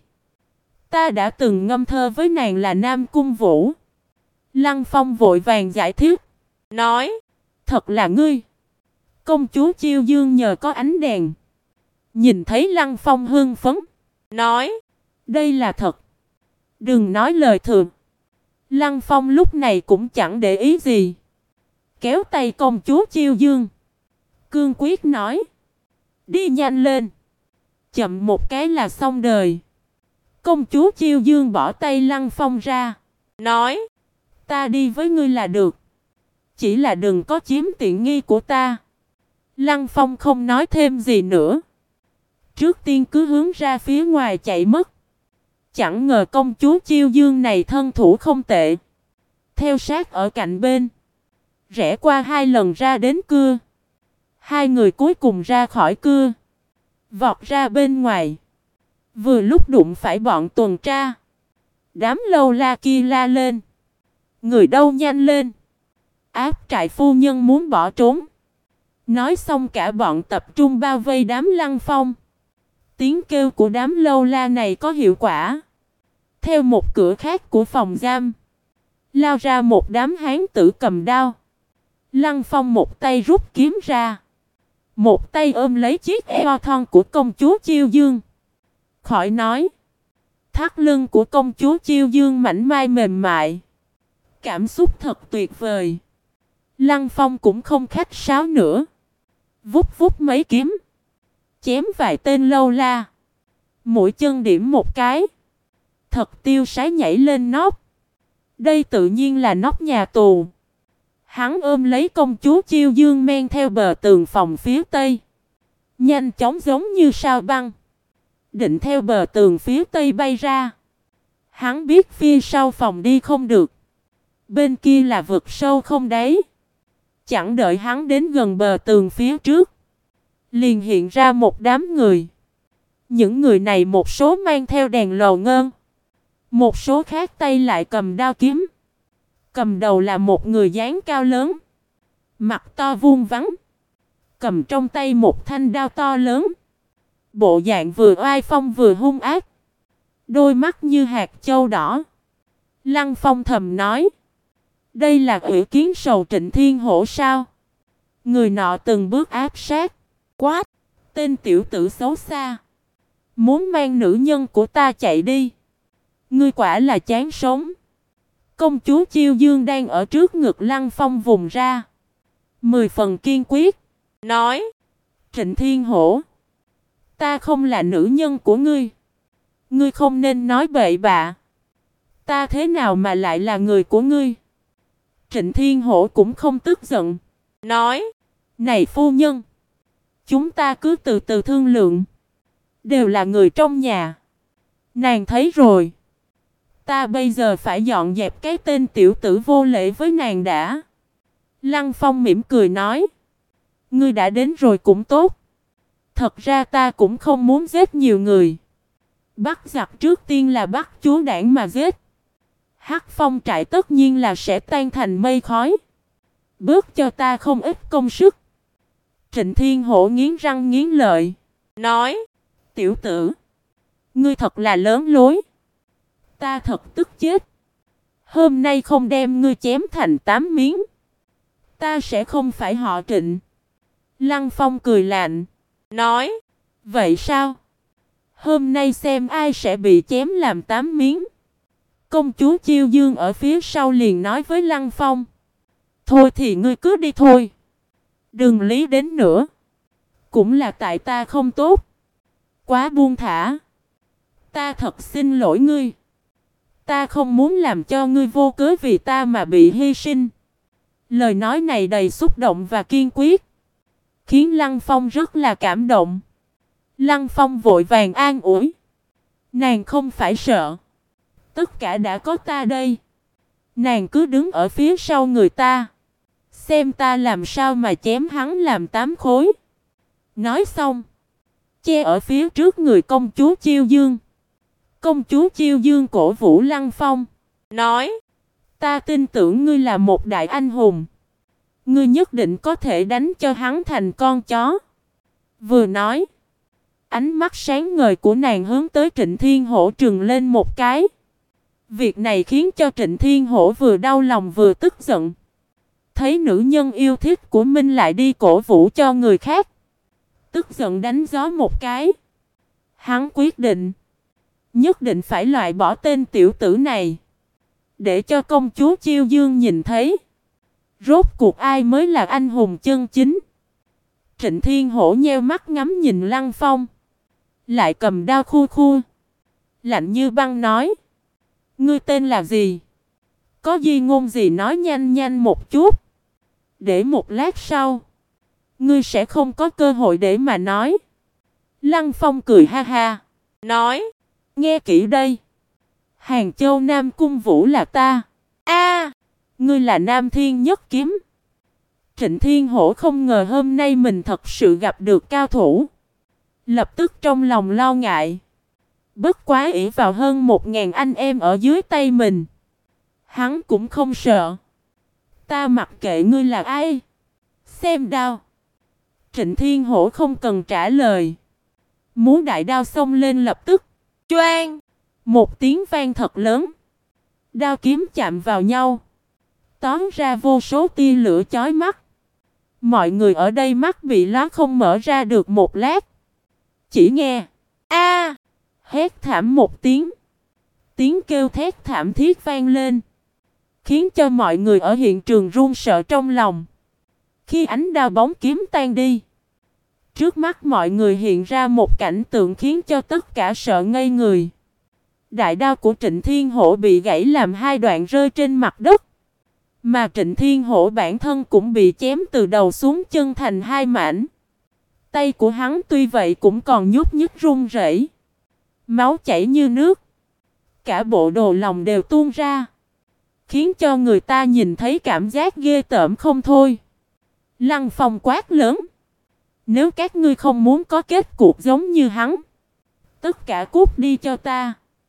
A: Ta đã từng ngâm thơ với nàng là Nam Cung Vũ. Lăng Phong vội vàng giải thích. Nói. Thật là ngươi. Công chúa Chiêu Dương nhờ có ánh đèn. Nhìn thấy Lăng Phong hưng phấn. Nói. Đây là thật. Đừng nói lời thường. Lăng Phong lúc này cũng chẳng để ý gì. Kéo tay công chúa Chiêu Dương. Cương quyết nói. Đi nhanh lên. Chậm một cái là xong đời. Công chúa Chiêu Dương bỏ tay Lăng Phong ra. Nói. Ta đi với ngươi là được. Chỉ là đừng có chiếm tiện nghi của ta. Lăng Phong không nói thêm gì nữa. Trước tiên cứ hướng ra phía ngoài chạy mất. Chẳng ngờ công chúa Chiêu Dương này thân thủ không tệ. Theo sát ở cạnh bên. Rẽ qua hai lần ra đến cưa. Hai người cuối cùng ra khỏi cưa. Vọt ra bên ngoài. Vừa lúc đụng phải bọn tuần tra. Đám lâu la kia la lên. Người đâu nhanh lên. Áp trại phu nhân muốn bỏ trốn. Nói xong cả bọn tập trung bao vây đám Lăng Phong. Tiếng kêu của đám lâu la này có hiệu quả. Theo một cửa khác của phòng giam. Lao ra một đám hán tử cầm đao. Lăng Phong một tay rút kiếm ra. Một tay ôm lấy chiếc eo thon của công chúa Chiêu Dương. Khỏi nói. Thắt lưng của công chúa Chiêu Dương mảnh mai mềm mại. Cảm xúc thật tuyệt vời. Lăng Phong cũng không khách sáo nữa. Vút vút mấy kiếm. Chém vài tên lâu la. Mũi chân điểm một cái. Thật tiêu sái nhảy lên nóc. Đây tự nhiên là nóc nhà tù. Hắn ôm lấy công chúa Chiêu Dương men theo bờ tường phòng phía tây. Nhanh chóng giống như sao băng. Định theo bờ tường phía tây bay ra. Hắn biết phía sau phòng đi không được. Bên kia là vực sâu không đáy. Chẳng đợi hắn đến gần bờ tường phía trước. Liền hiện ra một đám người. Những người này một số mang theo đèn lầu ngân. Một số khác tay lại cầm đao kiếm. Cầm đầu là một người dáng cao lớn. Mặt to vuông vắn. Cầm trong tay một thanh đao to lớn. Bộ dạng vừa oai phong vừa hung ác. Đôi mắt như hạt châu đỏ. Lăng Phong thầm nói. Đây là Ủy Kiến Sầu Trịnh Thiên Hổ sao? Người nọ từng bước áp sát. Quát. Tên tiểu tử xấu xa. Muốn mang nữ nhân của ta chạy đi. Ngươi quả là chán sống. Công chúa Chiêu Dương đang ở trước ngực Lăng Phong vùng ra. 10 phần kiên quyết. Nói. Trịnh Thiên Hổ. Ta không là nữ nhân của ngươi. Ngươi không nên nói bậy bạ. Ta thế nào mà lại là người của ngươi? Trịnh Thiên Hổ cũng không tức giận. Nói. Này phu nhân. Chúng ta cứ từ từ thương lượng. Đều là người trong nhà. Nàng thấy rồi. Ta bây giờ phải dọn dẹp cái tên tiểu tử vô lễ với nàng đã. Lăng Phong mỉm cười nói. Ngươi đã đến rồi cũng tốt. Thật ra ta cũng không muốn giết nhiều người. Bắt giặc trước tiên là bắt chúa đảng mà giết. Hắc Phong trại tất nhiên là sẽ tan thành mây khói. Bớt cho ta không ít công sức. Trịnh Thiên Hổ nghiến răng nghiến lợi. Nói. Tiểu tử. Ngươi thật là lớn lối. Ta thật tức chết. Hôm nay không đem ngươi chém thành 8 miếng. Ta sẽ không phải họ Trịnh. Lăng Phong cười lạnh. Nói. Vậy sao? Hôm nay xem ai sẽ bị chém làm 8 miếng. Công chúa Chiêu Dương ở phía sau liền nói với Lăng Phong. Thôi thì ngươi cứ đi thôi. Đừng lý đến nữa. Cũng là tại ta không tốt. Quá buông thả. Ta thật xin lỗi ngươi. Ta không muốn làm cho ngươi vô cớ vì ta mà bị hy sinh. Lời nói này đầy xúc động và kiên quyết. Khiến Lăng Phong rất là cảm động. Lăng Phong vội vàng an ủi. Nàng không phải sợ. Tất cả đã có ta đây. Nàng cứ đứng ở phía sau người ta. Xem ta làm sao mà chém hắn làm 8 khối. Nói xong. Che ở phía trước người công chúa Chiêu Dương. Công chúa Chiêu Dương cổ vũ Lăng Phong. Nói. Ta tin tưởng ngươi là một đại anh hùng. Ngươi nhất định có thể đánh cho hắn thành con chó. Vừa nói. Ánh mắt sáng ngời của nàng hướng tới Trịnh Thiên Hổ trừng lên một cái. Việc này khiến cho Trịnh Thiên Hổ vừa đau lòng vừa tức giận. Thấy nữ nhân yêu thích của mình lại đi cổ vũ cho người khác. Tức giận đánh gió một cái. Hắn quyết định. Nhất định phải loại bỏ tên tiểu tử này. Để cho công chúa Chiêu Dương nhìn thấy. Rốt cuộc ai mới là anh hùng chân chính. Trịnh Thiên Hổ nheo mắt ngắm nhìn Lăng Phong. Lại cầm đao khu khu. Lạnh như băng nói. Ngươi tên là gì? Có di ngôn gì nói nhanh nhanh một chút. Để một lát sau. Ngươi sẽ không có cơ hội để mà nói. Lăng Phong cười ha ha. Nói. Nghe kỹ đây. Hàng Châu Nam Cung Vũ là ta. A, ngươi là Nam Thiên Nhất Kiếm. Trịnh Thiên Hổ không ngờ hôm nay mình thật sự gặp được cao thủ. Lập tức trong lòng lo ngại. Bất quá ỷ vào hơn 1000 anh em ở dưới tay mình. Hắn cũng không sợ. Ta mặc kệ ngươi là ai. Xem đao. Trịnh Thiên Hổ không cần trả lời. Múa đại đao xông lên lập tức. Choang! Một tiếng vang thật lớn. Đao kiếm chạm vào nhau. Tóm ra vô số tia lửa chói mắt. Mọi người ở đây mắt bị lóa không mở ra được một lát. Chỉ nghe. A! Hét thảm một tiếng. Tiếng kêu thét thảm thiết vang lên. Khiến cho mọi người ở hiện trường run sợ trong lòng. Khi ánh đao bóng kiếm tan đi. Trước mắt mọi người hiện ra một cảnh tượng khiến cho tất cả sợ ngây người. Đại đao của Trịnh Thiên Hổ bị gãy làm 2 đoạn rơi trên mặt đất. Mà Trịnh Thiên Hổ bản thân cũng bị chém từ đầu xuống chân thành 2 mảnh. Tay của hắn tuy vậy cũng còn nhúc nhích run rẩy. Máu chảy như nước. Cả bộ đồ lòng đều tuôn ra. Khiến cho người ta nhìn thấy cảm giác ghê tởm không thôi. Lăng Phong quát lớn. Nếu các ngươi không muốn có kết cục giống như hắn. Tất cả cút đi cho ta.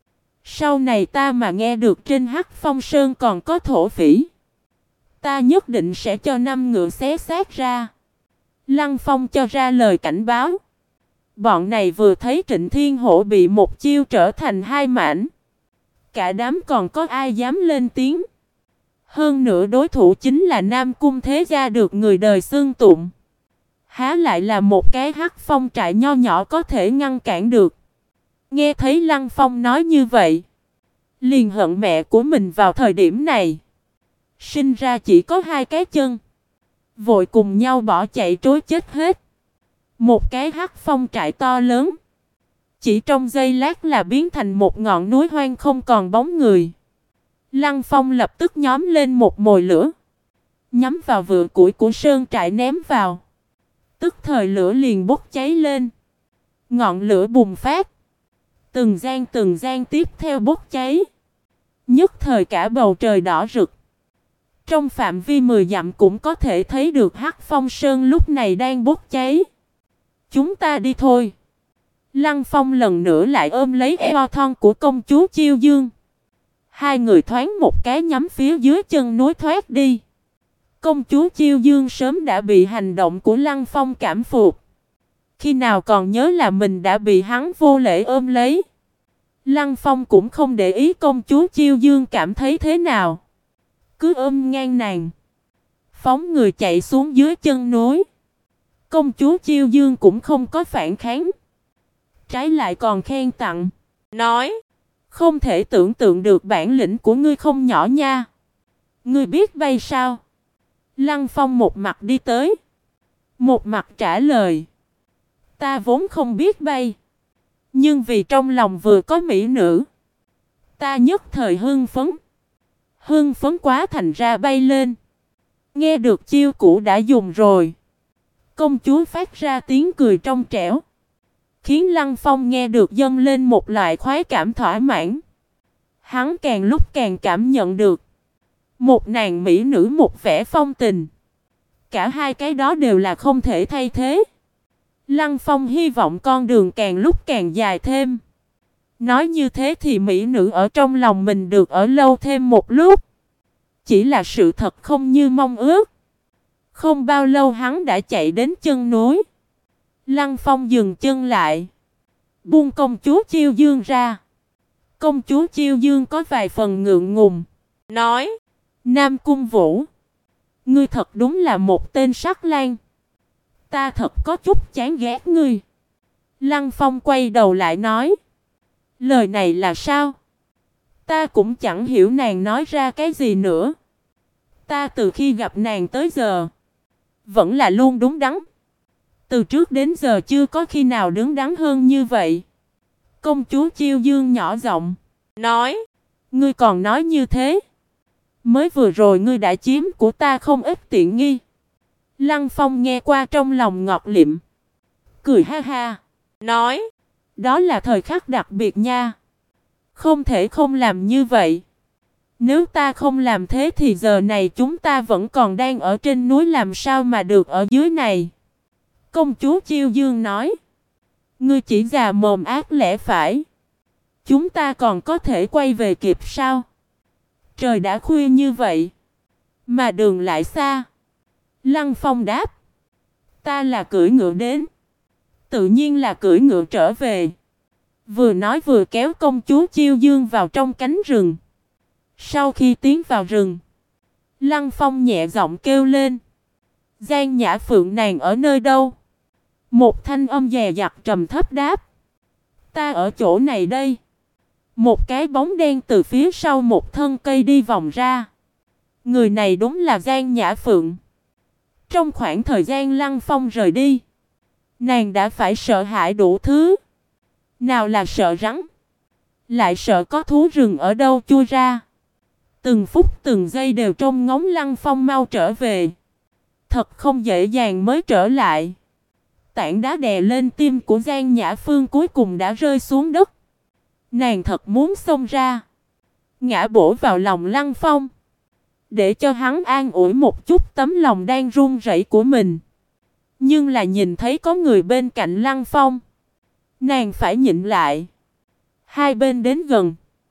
A: Sau này ta mà nghe được trên Hắc Phong Sơn còn có thổ phỉ. Ta nhất định sẽ cho 5 ngựa xé xác ra. Lăng Phong cho ra lời cảnh báo. Bọn này vừa thấy Trịnh Thiên Hổ bị một chiêu trở thành 2 mảnh. Cả đám còn có ai dám lên tiếng. Hơn nữa đối thủ chính là Nam Cung Thế Gia được người đời xưng tụng. Há lại là một cái Hắc Phong trại nho nhỏ có thể ngăn cản được. Nghe thấy Lăng Phong nói như vậy. Liền hận mẹ của mình vào thời điểm này. Sinh ra chỉ có 2 cái chân. Vội cùng nhau bỏ chạy trối chết hết. Một cái Hắc Phong trại to lớn. Chỉ trong giây lát là biến thành một ngọn núi hoang không còn bóng người. Lăng Phong lập tức nhóm lên một mồi lửa. Nhắm vào vựa củi của sơn trại ném vào. Tức thời lửa liền bốc cháy lên. Ngọn lửa bùng phát. Từng gian tiếp theo bốc cháy. Nhất thời cả bầu trời đỏ rực. Trong phạm vi 10 dặm cũng có thể thấy được Hắc Phong Sơn lúc này đang bốc cháy. Chúng ta đi thôi. Lăng Phong lần nữa lại ôm lấy eo thon của công chúa Chiêu Dương. Hai người thoáng một cái nhắm phía dưới chân núi thoát đi. Công chúa Chiêu Dương sớm đã bị hành động của Lăng Phong cảm phục. Khi nào còn nhớ là mình đã bị hắn vô lễ ôm lấy. Lăng Phong cũng không để ý công chúa Chiêu Dương cảm thấy thế nào. Cứ ôm ngang nàng. Phóng người chạy xuống dưới chân núi. Công chúa Chiêu Dương cũng không có phản kháng. Trái lại còn khen tặng. Nói. Không thể tưởng tượng được bản lĩnh của ngươi không nhỏ nha. Ngươi biết bay sao? Lăng Phong một mặt đi tới. Một mặt trả lời. Ta vốn không biết bay. Nhưng vì trong lòng vừa có mỹ nữ. Ta nhất thời hưng phấn. Hưng phấn quá thành ra bay lên. Nghe được chiêu cũ đã dùng rồi. Công chúa phát ra tiếng cười trong trẻo. Khiến Lăng Phong nghe được dâng lên một loại khoái cảm thỏa mãn. Hắn càng lúc càng cảm nhận được. Một nàng mỹ nữ một vẻ phong tình. Cả hai cái đó đều là không thể thay thế. Lăng Phong hy vọng con đường càng lúc càng dài thêm. Nói như thế thì mỹ nữ ở trong lòng mình được ở lâu thêm một lúc. Chỉ là sự thật không như mong ước. Không bao lâu hắn đã chạy đến chân núi. Lăng Phong dừng chân lại. Buông công chúa Chiêu Dương ra. Công chúa Chiêu Dương có vài phần ngượng ngùng. Nói. Nam Cung Vũ. Ngươi thật đúng là một tên sắc lang. Ta thật có chút chán ghét ngươi. Lăng Phong quay đầu lại nói. Lời này là sao? Ta cũng chẳng hiểu nàng nói ra cái gì nữa. Ta từ khi gặp nàng tới giờ. Vẫn là luôn đúng đắn. Từ trước đến giờ chưa có khi nào đứng đắn hơn như vậy. Công chúa Chiêu Dương nhỏ giọng. Nói. Ngươi còn nói như thế. Mới vừa rồi ngươi đã chiếm của ta không ít tiện nghi. Lăng Phong nghe qua trong lòng ngọt lịm. Cười ha ha. Nói. Đó là thời khắc đặc biệt nha. Không thể không làm như vậy. Nếu ta không làm thế thì giờ này chúng ta vẫn còn đang ở trên núi làm sao mà được ở dưới này. Công chúa Chiêu Dương nói. Ngươi chỉ già mồm ác lẽ phải. Chúng ta còn có thể quay về kịp sao? Trời đã khuya như vậy. Mà đường lại xa. Lăng Phong đáp. Ta là cưỡi ngựa đến. Tự nhiên là cưỡi ngựa trở về. Vừa nói vừa kéo công chúa Chiêu Dương vào trong cánh rừng. Sau khi tiến vào rừng. Lăng Phong nhẹ giọng kêu lên. Giang Nhã Phượng nàng ở nơi đâu? Một thanh âm dè dặt trầm thấp đáp. Ta ở chỗ này đây. Một cái bóng đen từ phía sau một thân cây đi vòng ra. Người này đúng là Giang Nhã Phượng. Trong khoảng thời gian Lăng Phong rời đi. Nàng đã phải sợ hãi đủ thứ. Nào là sợ rắn. Lại sợ có thú rừng ở đâu chui ra. Từng phút từng giây đều trông ngóng Lăng Phong mau trở về. Thật không dễ dàng mới trở lại. Tảng đá đè lên tim của Giang Nhã Phương cuối cùng đã rơi xuống đất. Nàng thật muốn xông ra. Ngã bổ vào lòng Lăng Phong. Để cho hắn an ủi một chút tấm lòng đang run rẩy của mình. Nhưng là nhìn thấy có người bên cạnh Lăng Phong. Nàng phải nhịn lại. Hai bên đến gần.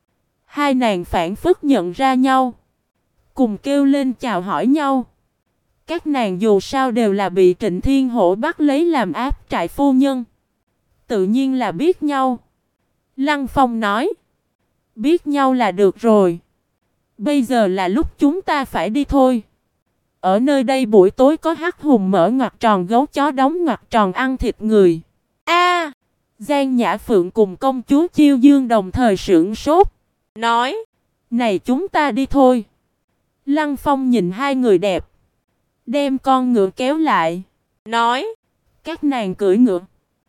A: Hai nàng phản phất nhận ra nhau. Cùng kêu lên chào hỏi nhau. Các nàng dù sao đều là bị Trịnh Thiên Hổ bắt lấy làm áp trại phu nhân. Tự nhiên là biết nhau. Lăng Phong nói. Biết nhau là được rồi. Bây giờ là lúc chúng ta phải đi thôi. Ở nơi đây buổi tối có hắc hùng mở ngoặc tròn gấu chó đóng ngoặc tròn ăn thịt người. A! Giang Nhã Phượng cùng công chúa Chiêu Dương đồng thời sửng sốt. Nói. Này chúng ta đi thôi. Lăng Phong nhìn hai người đẹp. Đem con ngựa kéo lại. Nói. Các nàng cưỡi ngựa.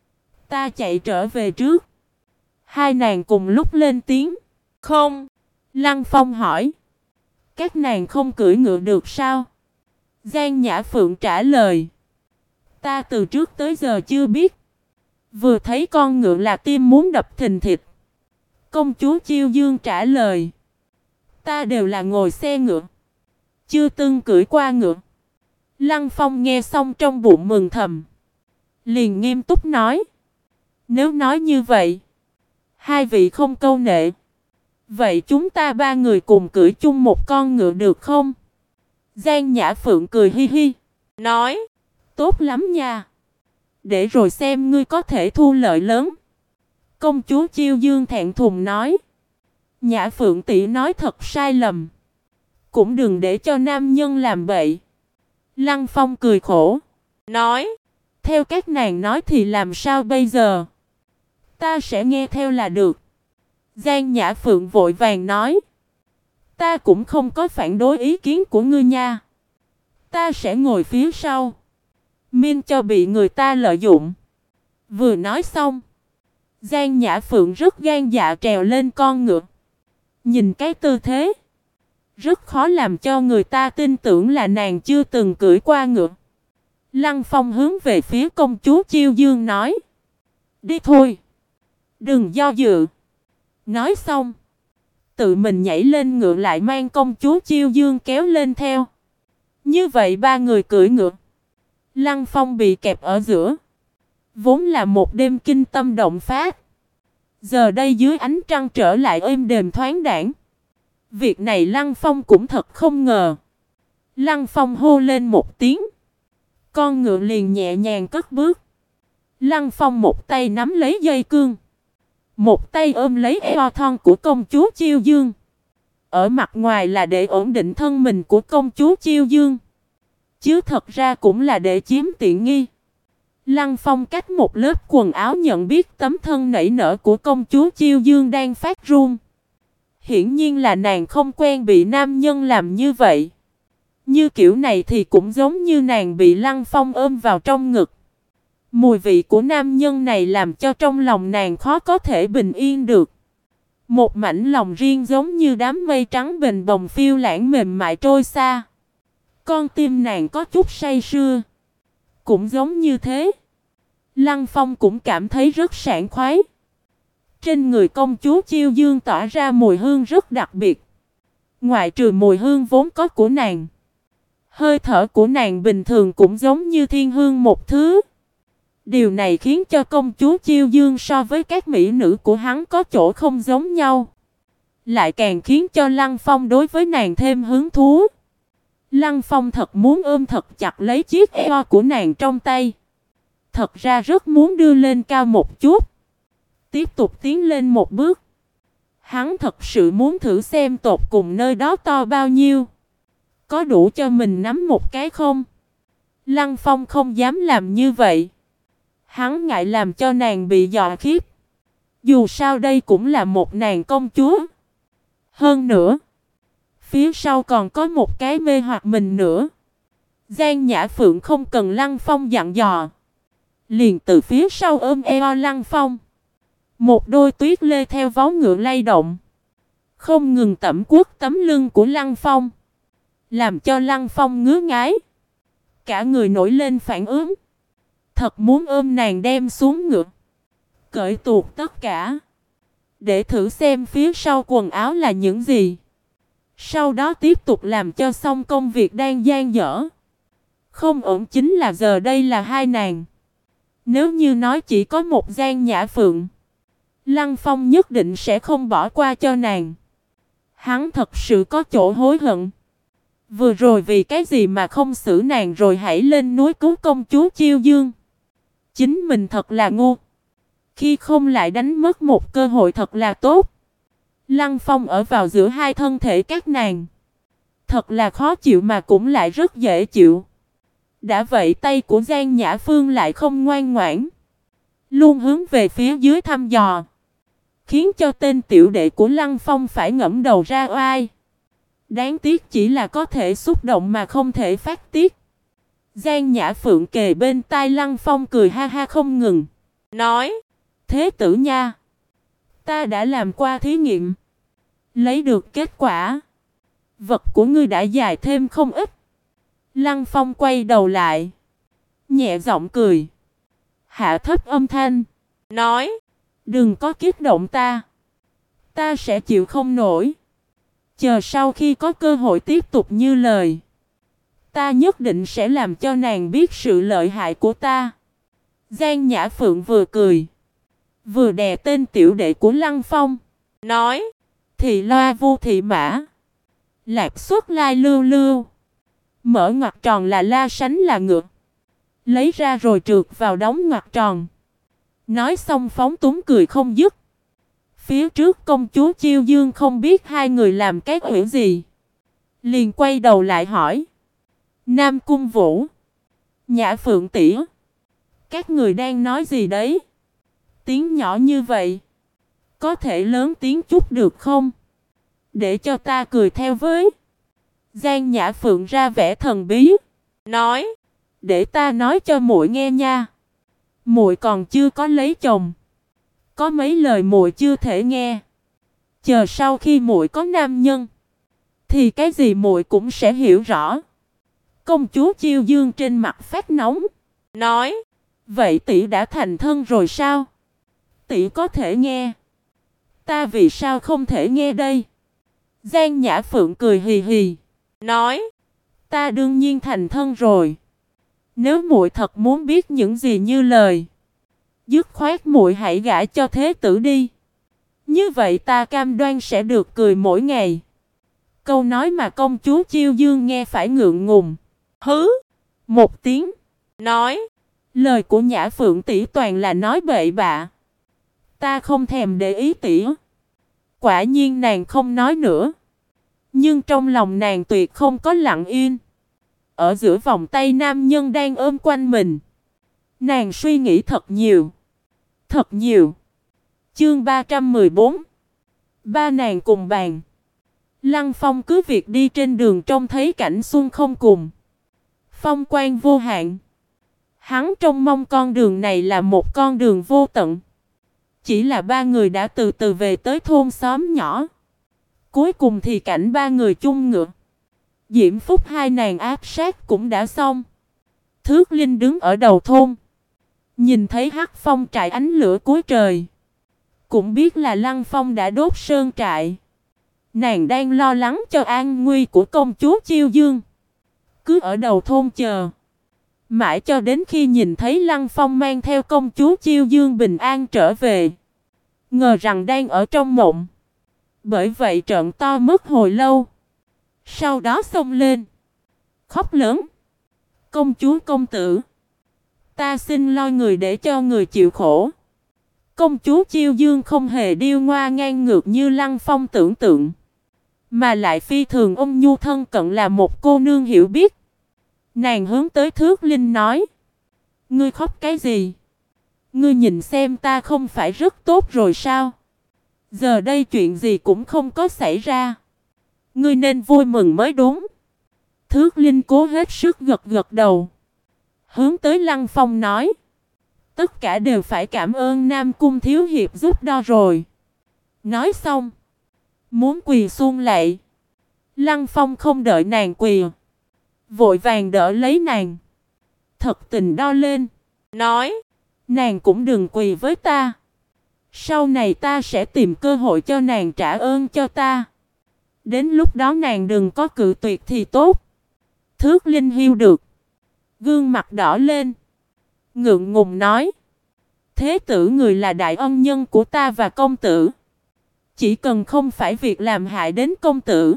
A: Ta chạy trở về trước. Hai nàng cùng lúc lên tiếng. Không. Lăng Phong hỏi. Các nàng không cưỡi ngựa được sao? Giang Nhã Phượng trả lời. Ta từ trước tới giờ chưa biết. Vừa thấy con ngựa là tim muốn đập thình thịch. Công chúa Chiêu Dương trả lời. Ta đều là ngồi xe ngựa, chưa từng cưỡi qua ngựa. Lăng Phong nghe xong trong bụng mừng thầm, liền nghiêm túc nói: nếu nói như vậy, hai vị không câu nệ, vậy chúng ta ba người cùng cưỡi chung một con ngựa được không? Giang Nhã Phượng cười hi hi, nói: tốt lắm nha, để rồi xem ngươi có thể thu lợi lớn. Công chúa Chiêu Dương thẹn thùng nói: Nhã Phượng tỷ nói thật sai lầm, cũng đừng để cho nam nhân làm bậy. Lăng Phong cười khổ, nói: theo các nàng nói thì làm sao bây giờ? Ta sẽ nghe theo là được. Giang Nhã Phượng vội vàng nói: ta cũng không có phản đối ý kiến của ngươi nha. Ta sẽ ngồi phía sau, miễn cho bị người ta lợi dụng. Vừa nói xong, Giang Nhã Phượng rất gan dạ trèo lên con ngựa. Nhìn cái tư thế, rất khó làm cho người ta tin tưởng là nàng chưa từng cưỡi qua ngựa. Lăng Phong hướng về phía công chúa Chiêu Dương nói: đi thôi, đừng do dự. Nói xong, tự mình nhảy lên ngựa lại mang công chúa Chiêu Dương kéo lên theo. Như vậy ba người cưỡi ngựa, Lăng Phong bị kẹp ở giữa. Vốn là một đêm kinh tâm động phát, giờ đây dưới ánh trăng trở lại êm đềm thoáng đãng. Việc này Lăng Phong cũng thật không ngờ. Lăng Phong hô lên một tiếng, con ngựa liền nhẹ nhàng cất bước. Lăng Phong một tay nắm lấy dây cương, một tay ôm lấy eo thon của công chúa Chiêu Dương. Ở mặt ngoài là để ổn định thân mình của công chúa Chiêu Dương, chứ thật ra cũng là để chiếm tiện nghi. Lăng Phong cách một lớp quần áo nhận biết tấm thân nảy nở của công chúa Chiêu Dương đang phát run. Hiển nhiên là nàng không quen bị nam nhân làm như vậy. Như kiểu này thì cũng giống như nàng bị Lăng Phong ôm vào trong ngực. Mùi vị của nam nhân này làm cho trong lòng nàng khó có thể bình yên được. Một mảnh lòng riêng giống như đám mây trắng bềnh bồng phiêu lãng mềm mại trôi xa. Con tim nàng có chút say sưa. Cũng giống như thế, Lăng Phong cũng cảm thấy rất sảng khoái. Trên người công chúa Chiêu Dương tỏa ra mùi hương rất đặc biệt. Ngoại trừ mùi hương vốn có của nàng, hơi thở của nàng bình thường cũng giống như thiên hương một thứ. Điều này khiến cho công chúa Chiêu Dương so với các mỹ nữ của hắn có chỗ không giống nhau. Lại càng khiến cho Lăng Phong đối với nàng thêm hứng thú. Lăng Phong thật muốn ôm thật chặt lấy chiếc eo của nàng trong tay. Thật ra rất muốn đưa lên cao một chút, tiếp tục tiến lên một bước. Hắn thật sự muốn thử xem tột cùng nơi đó to bao nhiêu, có đủ cho mình nắm một cái không? Lăng Phong không dám làm như vậy. Hắn ngại làm cho nàng bị dọa khiếp. Dù sao đây cũng là một nàng công chúa. Hơn nữa, phía sau còn có một cái mê hoặc mình nữa. Giang Nhã Phượng không cần Lăng Phong dặn dò, liền từ phía sau ôm eo Lăng Phong. Một đôi tuyết lê theo vó ngựa lay động, không ngừng tẩm quất tấm lưng của Lăng Phong, làm cho Lăng Phong ngứa ngáy. Cả người nổi lên phản ứng, thật muốn ôm nàng đem xuống ngựa, cởi tuột tất cả, để thử xem phía sau quần áo là những gì. Sau đó tiếp tục làm cho xong công việc đang dang dở. Không ổn chính là giờ đây là hai nàng. Nếu như nói chỉ có một Giang Nhã Phượng, Lăng Phong nhất định sẽ không bỏ qua cho nàng. Hắn thật sự có chỗ hối hận. Vừa rồi vì cái gì mà không xử nàng rồi hãy lên núi cứu công chúa Chiêu Dương. Chính mình thật là ngu. Khi không lại đánh mất một cơ hội thật là tốt. Lăng Phong ở vào giữa hai thân thể các nàng, thật là khó chịu mà cũng lại rất dễ chịu. Đã vậy tay của Giang Nhã Phương lại không ngoan ngoãn, luôn hướng về phía dưới thăm dò, khiến cho tên tiểu đệ của Lăng Phong phải ngẫm đầu ra oai. Đáng tiếc chỉ là có thể xúc động mà không thể phát tiết. Giang Nhã Phượng kề bên tai Lăng Phong cười ha ha không ngừng, nói: thế tử nha, ta đã làm qua thí nghiệm, lấy được kết quả, vật của ngươi đã dài thêm không ít. Lăng Phong quay đầu lại, nhẹ giọng cười, hạ thấp âm thanh, nói: đừng có kích động ta, ta sẽ chịu không nổi. Chờ sau khi có cơ hội tiếp tục như lời, ta nhất định sẽ làm cho nàng biết sự lợi hại của ta. Giang Nhã Phượng vừa cười, vừa đè tên tiểu đệ của Lăng Phong, nói: Thị loa vu thị mã, lạc xuất lai lưu lưu. Mở ngoặc tròn là la sánh là ngựa. Lấy ra rồi trượt vào đóng ngoặc tròn. Nói xong phóng túng cười không dứt. Phía trước công chúa Chiêu Dương không biết hai người làm cái quỷ gì, liền quay đầu lại hỏi: Nam Cung Vũ, Nhã Phượng tỷ, các người đang nói gì đấy? Tiếng nhỏ như vậy, có thể lớn tiếng chút được không? Để cho ta cười theo với. Giang Nhã Phượng ra vẻ thần bí, nói: Để ta nói cho muội nghe nha. Muội còn chưa có lấy chồng, có mấy lời muội chưa thể nghe. Chờ sau khi muội có nam nhân, thì cái gì muội cũng sẽ hiểu rõ. Công chúa Chiêu Dương trên mặt phát nóng, nói: Vậy tỷ đã thành thân rồi sao? Tỷ có thể nghe, ta vì sao không thể nghe đây? Giang Nhã Phượng cười hì hì, nói: Ta đương nhiên thành thân rồi. Nếu muội thật muốn biết những gì như lời, dứt khoát muội hãy gả cho thế tử đi. Như vậy ta cam đoan sẽ được cười mỗi ngày. Câu nói mà công chúa Chiêu Dương nghe phải ngượng ngùng. Hứ một tiếng, nói: Lời của Nhã Phượng tỷ toàn là nói bậy bạ. Ta không thèm để ý tỷ. Quả nhiên nàng không nói nữa, nhưng trong lòng nàng tuyệt không có lặng yên. Ở giữa vòng tay nam nhân đang ôm quanh mình, nàng suy nghĩ thật nhiều. Thật nhiều. Chương 314. Ba nàng cùng bàn. Lăng Phong cứ việc đi trên đường trông thấy cảnh xuân không cùng, phong quang vô hạn. Hắn trông mong con đường này là một con đường vô tận. Chỉ là ba người đã từ từ về tới thôn xóm nhỏ. Cuối cùng thì cảnh ba người chung ngựa, diễm phúc hai nàng áp sát cũng đã xong. Thước Linh đứng ở đầu thôn, nhìn thấy hắc phong trại ánh lửa cuối trời, cũng biết là Lăng Phong đã đốt sơn trại. Nàng đang lo lắng cho an nguy của công chúa Chiêu Dương, cứ ở đầu thôn chờ, mãi cho đến khi nhìn thấy Lăng Phong mang theo công chúa Chiêu Dương bình an trở về, ngờ rằng đang ở trong mộng. Bởi vậy trợn to mất hồi lâu. Sau đó xông lên, khóc lớn: Công chúa công tử, ta xin lo người để cho người chịu khổ. Công chúa Chiêu Dương không hề điêu ngoa ngang ngược như Lăng Phong tưởng tượng, mà lại phi thường ôn nhu thân cận, là một cô nương hiểu biết. Nàng hướng tới Thước Linh nói: Ngươi khóc cái gì? Ngươi nhìn xem ta không phải rất tốt rồi sao? Giờ đây chuyện gì cũng không có xảy ra, ngươi nên vui mừng mới đúng. Thước Linh cố hết sức gật gật đầu, hướng tới Lăng Phong nói: Tất cả đều phải cảm ơn Nam Cung thiếu hiệp giúp đo rồi. Nói xong, muốn quỳ xuống lạy. Lăng Phong không đợi nàng quỳ, vội vàng đỡ lấy nàng, thật tình đo lên, nói: Nàng cũng đừng quỳ với ta. Sau này ta sẽ tìm cơ hội cho nàng trả ơn cho ta. Đến lúc đó nàng đừng có cự tuyệt thì tốt. Thước Linh hiu được, gương mặt đỏ lên, ngượng ngùng nói: Thế tử người là đại ân nhân của ta và công tử. Chỉ cần không phải việc làm hại đến công tử,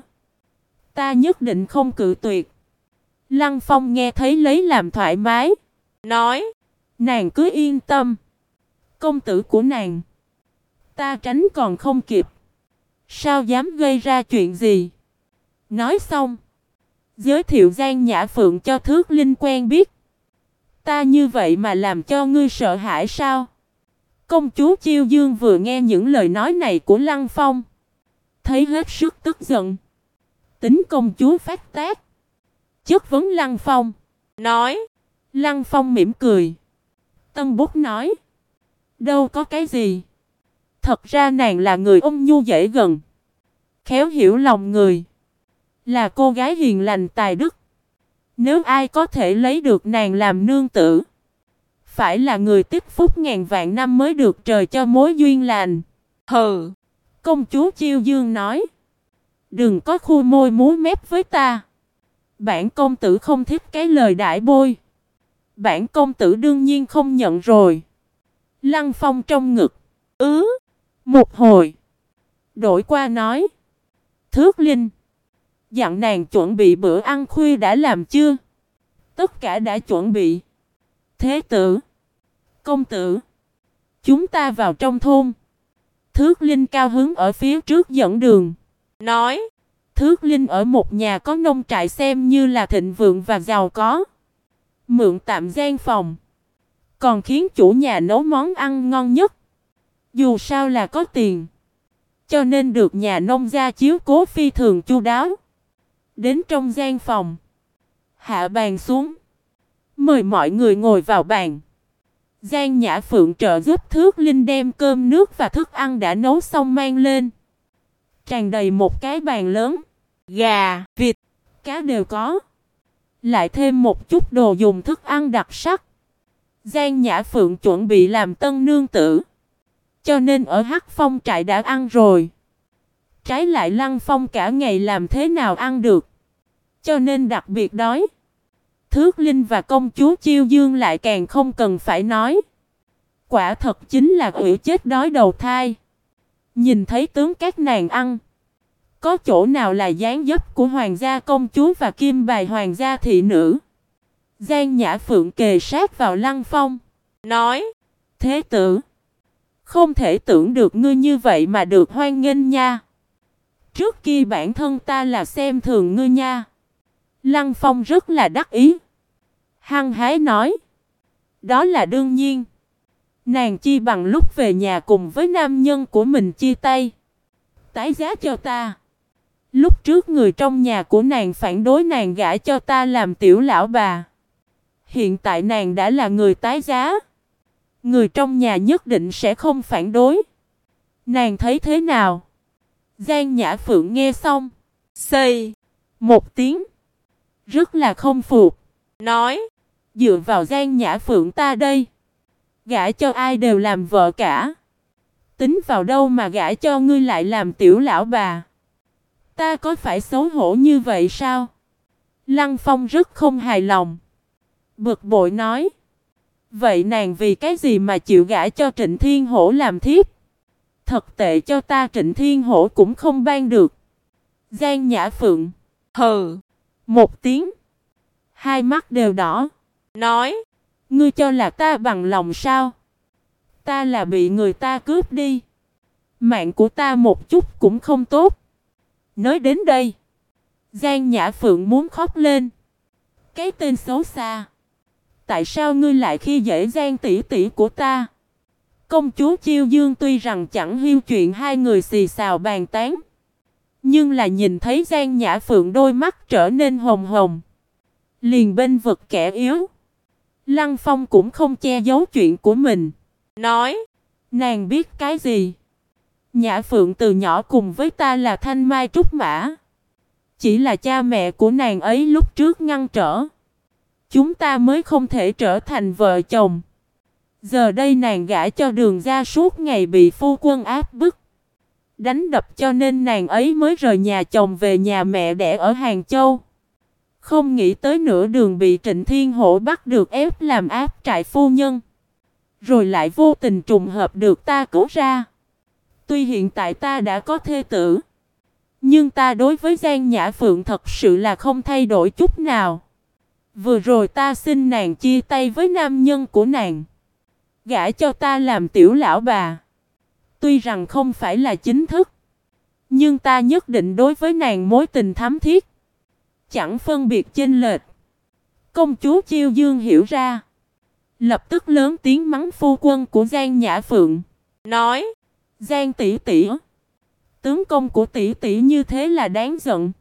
A: ta nhất định không cự tuyệt. Lăng Phong nghe thấy lấy làm thoải mái, nói: Nàng cứ yên tâm. Công tử của nàng, ta tránh còn không kịp, sao dám gây ra chuyện gì. Nói xong, giới thiệu Giang Nhã Phượng cho Thước Linh quen biết. Ta như vậy mà làm cho ngươi sợ hãi sao? Công chúa Chiêu Dương vừa nghe những lời nói này của Lăng Phong, thấy hết sức tức giận. Tính công chúa phát tác, chất vấn Lăng Phong, nói: Lăng Phong mỉm cười, tân bút nói: Đâu có cái gì. Thật ra nàng là người ôn nhu dễ gần, khéo hiểu lòng người, là cô gái hiền lành tài đức. Nếu ai có thể lấy được nàng làm nương tử, phải là người tích phúc ngàn vạn năm mới được trời cho mối duyên lành. Hừ, công chúa Chiêu Dương nói: Đừng có khu môi múa mép với ta. Bản công tử không thích cái lời đại bôi. Bản công tử đương nhiên không nhận rồi. Lăng Phong trong ngực. Một hồi. Đổi qua nói. Thước Linh. Dặn nàng chuẩn bị bữa ăn khuya đã làm chưa? Tất cả đã chuẩn bị. Thế tử. Công tử. Chúng ta vào trong thôn. Thước Linh cao hứng ở phía trước dẫn đường. Nói. Thước Linh ở một nhà có nông trại xem như là thịnh vượng và giàu có. Mượn tạm gian phòng. Còn khiến chủ nhà nấu món ăn ngon nhất. Dù sao là có tiền. Cho nên được nhà nông gia chiếu cố phi thường chu đáo. Đến trong gian phòng. Hạ bàn xuống. Mời mọi người ngồi vào bàn. Giang Nhã Phượng trợ giúp Thước Linh đem cơm nước và thức ăn đã nấu xong mang lên. Tràn đầy một cái bàn lớn. Gà, vịt, cá đều có. Lại thêm một chút đồ dùng thức ăn đặc sắc. Giang Nhã Phượng chuẩn bị làm tân nương tử. Cho nên ở Hắc Phong trại đã ăn rồi. Trái lại Lăng Phong cả ngày làm thế nào ăn được. Cho nên đặc biệt đói. Thước Linh và công chúa Chiêu Dương lại càng không cần phải nói. Quả thật chính là quỷ chết đói đầu thai. Nhìn thấy tướng các nàng ăn. Có chỗ nào là dáng dấp của hoàng gia công chúa và kim bài hoàng gia thị nữ. Giang Nhã Phượng kề sát vào Lăng Phong. Nói. Thế tử. Không thể tưởng được ngươi như vậy mà được hoan nghênh nha. Trước kia bản thân ta là xem thường ngươi nha. Lăng Phong rất là đắc ý. Hăng hái nói. Đó là đương nhiên. Nàng chi bằng lúc về nhà cùng với nam nhân của mình chia tay. Tái giá cho ta. Lúc trước người trong nhà của nàng phản đối nàng gả cho ta làm tiểu lão bà. Hiện tại nàng đã là người tái giá. Người trong nhà nhất định sẽ không phản đối. Nàng thấy thế nào? Giang Nhã Phượng nghe xong. Xây. Một tiếng. Rất là không phục. Nói. Dựa vào Giang Nhã Phượng ta đây. Gả cho ai đều làm vợ cả. Tính vào đâu mà gả cho ngươi lại làm tiểu lão bà. Ta có phải xấu hổ như vậy sao? Lăng Phong rất không hài lòng. Bực bội nói. Vậy nàng vì cái gì mà chịu gả cho Trịnh Thiên Hổ làm thiếp? Thật tệ cho ta Trịnh Thiên Hổ cũng không ban được. Giang Nhã Phượng. Hừ. Một tiếng. Hai mắt đều đỏ. Nói. Ngươi cho là ta bằng lòng sao? Ta là bị người ta cướp đi. Mạng của ta một chút cũng không tốt. Nói đến đây. Giang Nhã Phượng muốn khóc lên. Cái tên xấu xa. Tại sao ngươi lại khi dễ Giang tỷ tỷ của ta? Công chúa Chiêu Dương tuy rằng chẳng hiu chuyện hai người xì xào bàn tán. Nhưng là nhìn thấy Giang Nhã Phượng đôi mắt trở nên hồng hồng. Liền bên vực kẻ yếu. Lăng Phong cũng không che giấu chuyện của mình. Nói. Nàng biết cái gì? Nhã Phượng từ nhỏ cùng với ta là thanh mai trúc mã. Chỉ là cha mẹ của nàng ấy lúc trước ngăn trở. Chúng ta mới không thể trở thành vợ chồng. Giờ đây nàng gả cho Đường gia suốt ngày bị phu quân áp bức. Đánh đập cho nên nàng ấy mới rời nhà chồng về nhà mẹ đẻ ở Hàng Châu. Không nghĩ tới nửa đường bị Trịnh Thiên Hổ bắt được ép làm áp trại phu nhân. Rồi lại vô tình trùng hợp được ta cứu ra. Tuy hiện tại ta đã có thê tử. Nhưng ta đối với Giang Nhã Phượng thật sự là không thay đổi chút nào. Vừa rồi ta xin nàng chia tay với nam nhân của nàng. Gả cho ta làm tiểu lão bà. Tuy rằng không phải là chính thức. Nhưng ta nhất định đối với nàng mối tình thắm thiết. Chẳng phân biệt chênh lệch. Công chúa Chiêu Dương hiểu ra. Lập tức lớn tiếng mắng phu quân của Giang Nhã Phượng. Nói. Giang tỷ tỷ. Tướng công của tỷ tỷ như thế là đáng giận.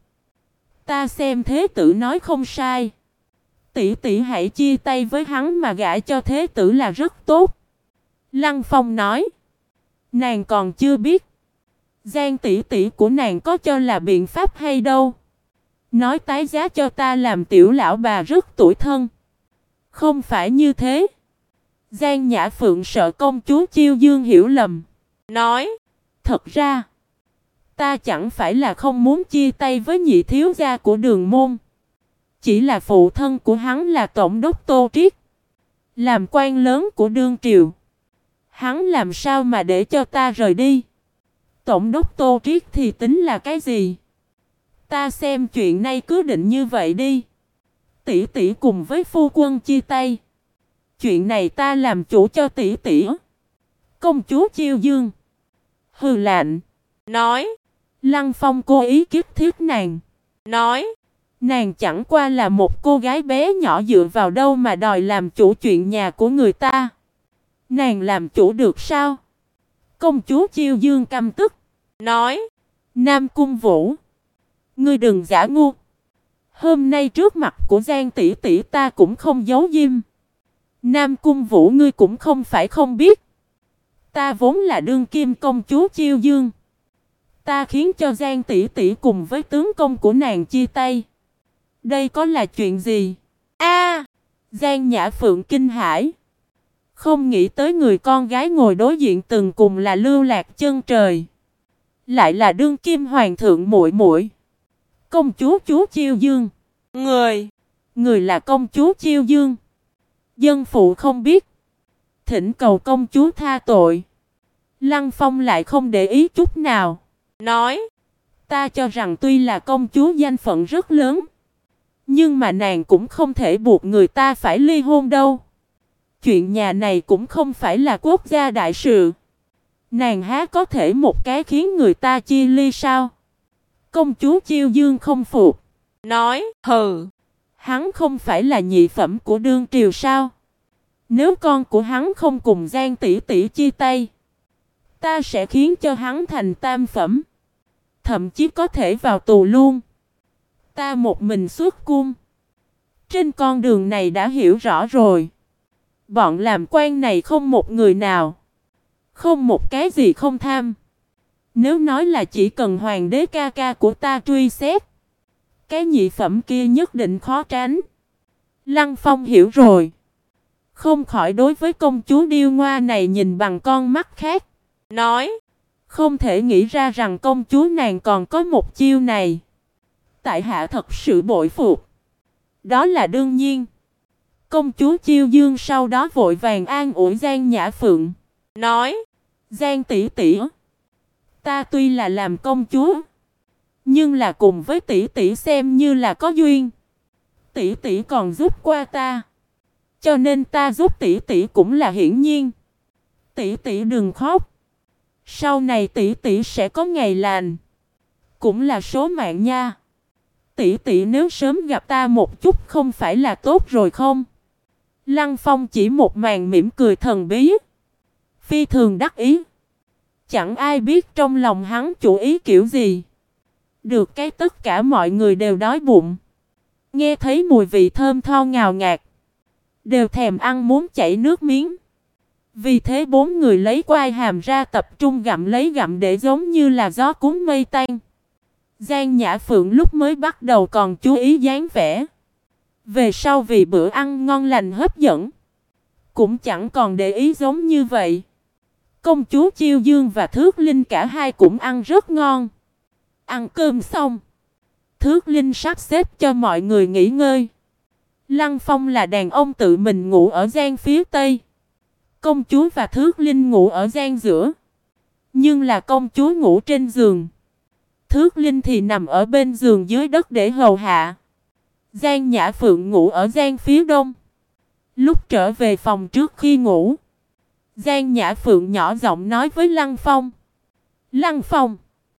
A: Ta xem thế tử nói không sai. Tỷ tỷ hãy chia tay với hắn mà gả cho thế tử là rất tốt. Lăng Phong nói. Nàng còn chưa biết. Giang tỷ tỷ của nàng có cho là biện pháp hay đâu. Nói tái giá cho ta làm tiểu lão bà rất tủi thân. Không phải như thế. Giang Nhã Phượng sợ công chúa Chiêu Dương hiểu lầm. Nói. Thật ra. Ta chẳng phải là không muốn chia tay với nhị thiếu gia của Đường Môn. Chỉ là phụ thân của hắn là tổng đốc Tô Triết, làm quan lớn của đương triều. Hắn làm sao mà để cho ta rời đi? Tổng đốc Tô Triết thì tính là cái gì? Ta xem chuyện này cứ định như vậy đi. Tỷ tỷ cùng với phu quân chia tay. Chuyện này ta làm chủ cho tỷ tỷ. Công chúa Chiêu Dương hừ lạnh nói. Lăng Phong cố ý kiếp thiết nàng, nói nàng chẳng qua là một cô gái bé nhỏ dựa vào đâu mà đòi làm chủ chuyện nhà của người ta. Nàng làm chủ được sao? Công chúa Chiêu Dương căm tức nói. Nam Cung Vũ, ngươi đừng giả ngu. Hôm nay trước mặt của Giang tỷ tỷ ta cũng không giấu diêm. Nam Cung Vũ, ngươi cũng không phải không biết. Ta vốn là đương kim công chúa Chiêu Dương. Ta khiến cho Giang tỷ tỷ cùng với tướng công của nàng chia tay. Đây có là chuyện gì? Giang Nhã Phượng kinh hãi. Không nghĩ tới người con gái ngồi đối diện từng cùng là Lưu Lạc Chân Trời, lại là đương kim hoàng thượng muội muội. Công chúa Chiêu Dương. Người là công chúa Chiêu Dương. Dân phụ không biết, thỉnh cầu công chúa tha tội. Lăng Phong lại không để ý chút nào, nói. Ta cho rằng tuy là công chúa danh phận rất lớn, nhưng mà nàng cũng không thể buộc người ta phải ly hôn đâu. Chuyện nhà này cũng không phải là quốc gia đại sự. Nàng há có thể một cái khiến người ta chia ly sao? Công chúa Chiêu Dương không phục, nói. Hừ, hắn không phải là nhị phẩm của đương triều sao? Nếu con của hắn không cùng Giang tỷ tỷ chia tay, ta sẽ khiến cho hắn thành tam phẩm, thậm chí có thể vào tù luôn. Ta một mình xuất cung, trên con đường này đã hiểu rõ rồi. Bọn làm quan này không một người nào, không một cái gì không tham. Nếu nói là chỉ cần hoàng đế ca ca của ta truy xét, cái nhị phẩm kia nhất định khó tránh. Lăng Phong hiểu rồi, không khỏi đối với công chúa điêu ngoa này nhìn bằng con mắt khác, nói. Không thể nghĩ ra rằng công chúa nàng còn có một chiêu này. Tại hạ thật sự bội phục. Đó là đương nhiên. Công chúa Chiêu Dương sau đó vội vàng an ủi Giang Nhã Phượng, nói. Giang tỷ tỷ, ta tuy là làm công chúa, nhưng là cùng với tỷ tỷ xem như là có duyên. Tỷ tỷ còn giúp qua ta, cho nên ta giúp tỷ tỷ cũng là hiển nhiên. Tỷ tỷ đừng khóc. Sau này tỷ tỷ sẽ có ngày lành, cũng là số mạng nha. Tỷ tỷ nếu sớm gặp ta một chút không phải là tốt rồi không? Lăng Phong chỉ một màn mỉm cười thần bí, phi thường đắc ý. Chẳng ai biết trong lòng hắn chủ ý kiểu gì. Được cái tất cả mọi người đều đói bụng, nghe thấy mùi vị thơm tho ngào ngạt, đều thèm ăn muốn chảy nước miếng. Vì thế bốn người lấy quai hàm ra tập trung gặm để giống như là gió cuốn mây tan. Giang Nhã Phượng lúc mới bắt đầu còn chú ý dáng vẻ, về sau vì bữa ăn ngon lành hấp dẫn, cũng chẳng còn để ý giống như vậy. Công chúa Chiêu Dương và Thước Linh cả hai cũng ăn rất ngon. Ăn cơm xong, Thước Linh sắp xếp cho mọi người nghỉ ngơi. Lăng Phong là đàn ông tự mình ngủ ở gian phía tây, công chúa và Thước Linh ngủ ở gian giữa. Nhưng là công chúa ngủ trên giường, Thước Linh thì nằm ở bên giường dưới đất để hầu hạ. Giang Nhã Phượng ngủ ở gian phía đông. Lúc trở về phòng trước khi ngủ, Giang Nhã Phượng nhỏ giọng nói với Lăng Phong. Lăng Phong,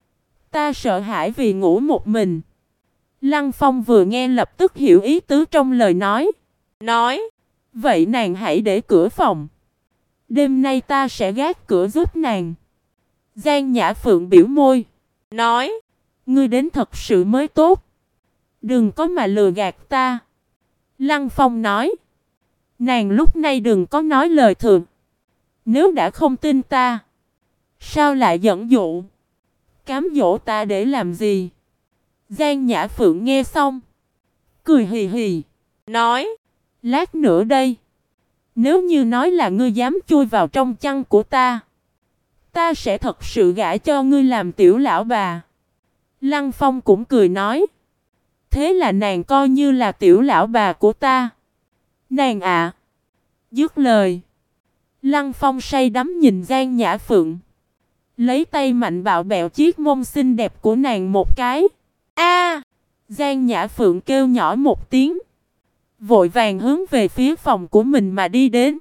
A: ta sợ hãi vì ngủ một mình. Lăng Phong vừa nghe lập tức hiểu ý tứ trong lời nói. Nói, vậy nàng hãy để cửa phòng. Đêm nay ta sẽ gác cửa giúp nàng. Giang Nhã Phượng biểu môi, nói, ngươi đến thật sự mới tốt. Đừng có mà lừa gạt ta. Lăng Phong nói, nàng lúc này đừng có nói lời thường. Nếu đã không tin ta, sao lại dẫn dụ, cám dỗ ta để làm gì? Giang Nhã Phượng nghe xong, cười hì hì, nói, lát nữa đây, nếu như nói là ngươi dám chui vào trong chăn của ta, ta sẽ thật sự gả cho ngươi làm tiểu lão bà. Lăng Phong cũng cười nói. Thế là nàng coi như là tiểu lão bà của ta. Nàng ạ. Dứt lời. Lăng Phong say đắm nhìn Giang Nhã Phượng. Lấy tay mạnh bạo bẹo chiếc mông xinh đẹp của nàng một cái. A! Giang Nhã Phượng kêu nhỏ một tiếng. Vội vàng hướng về phía phòng của mình mà đi đến.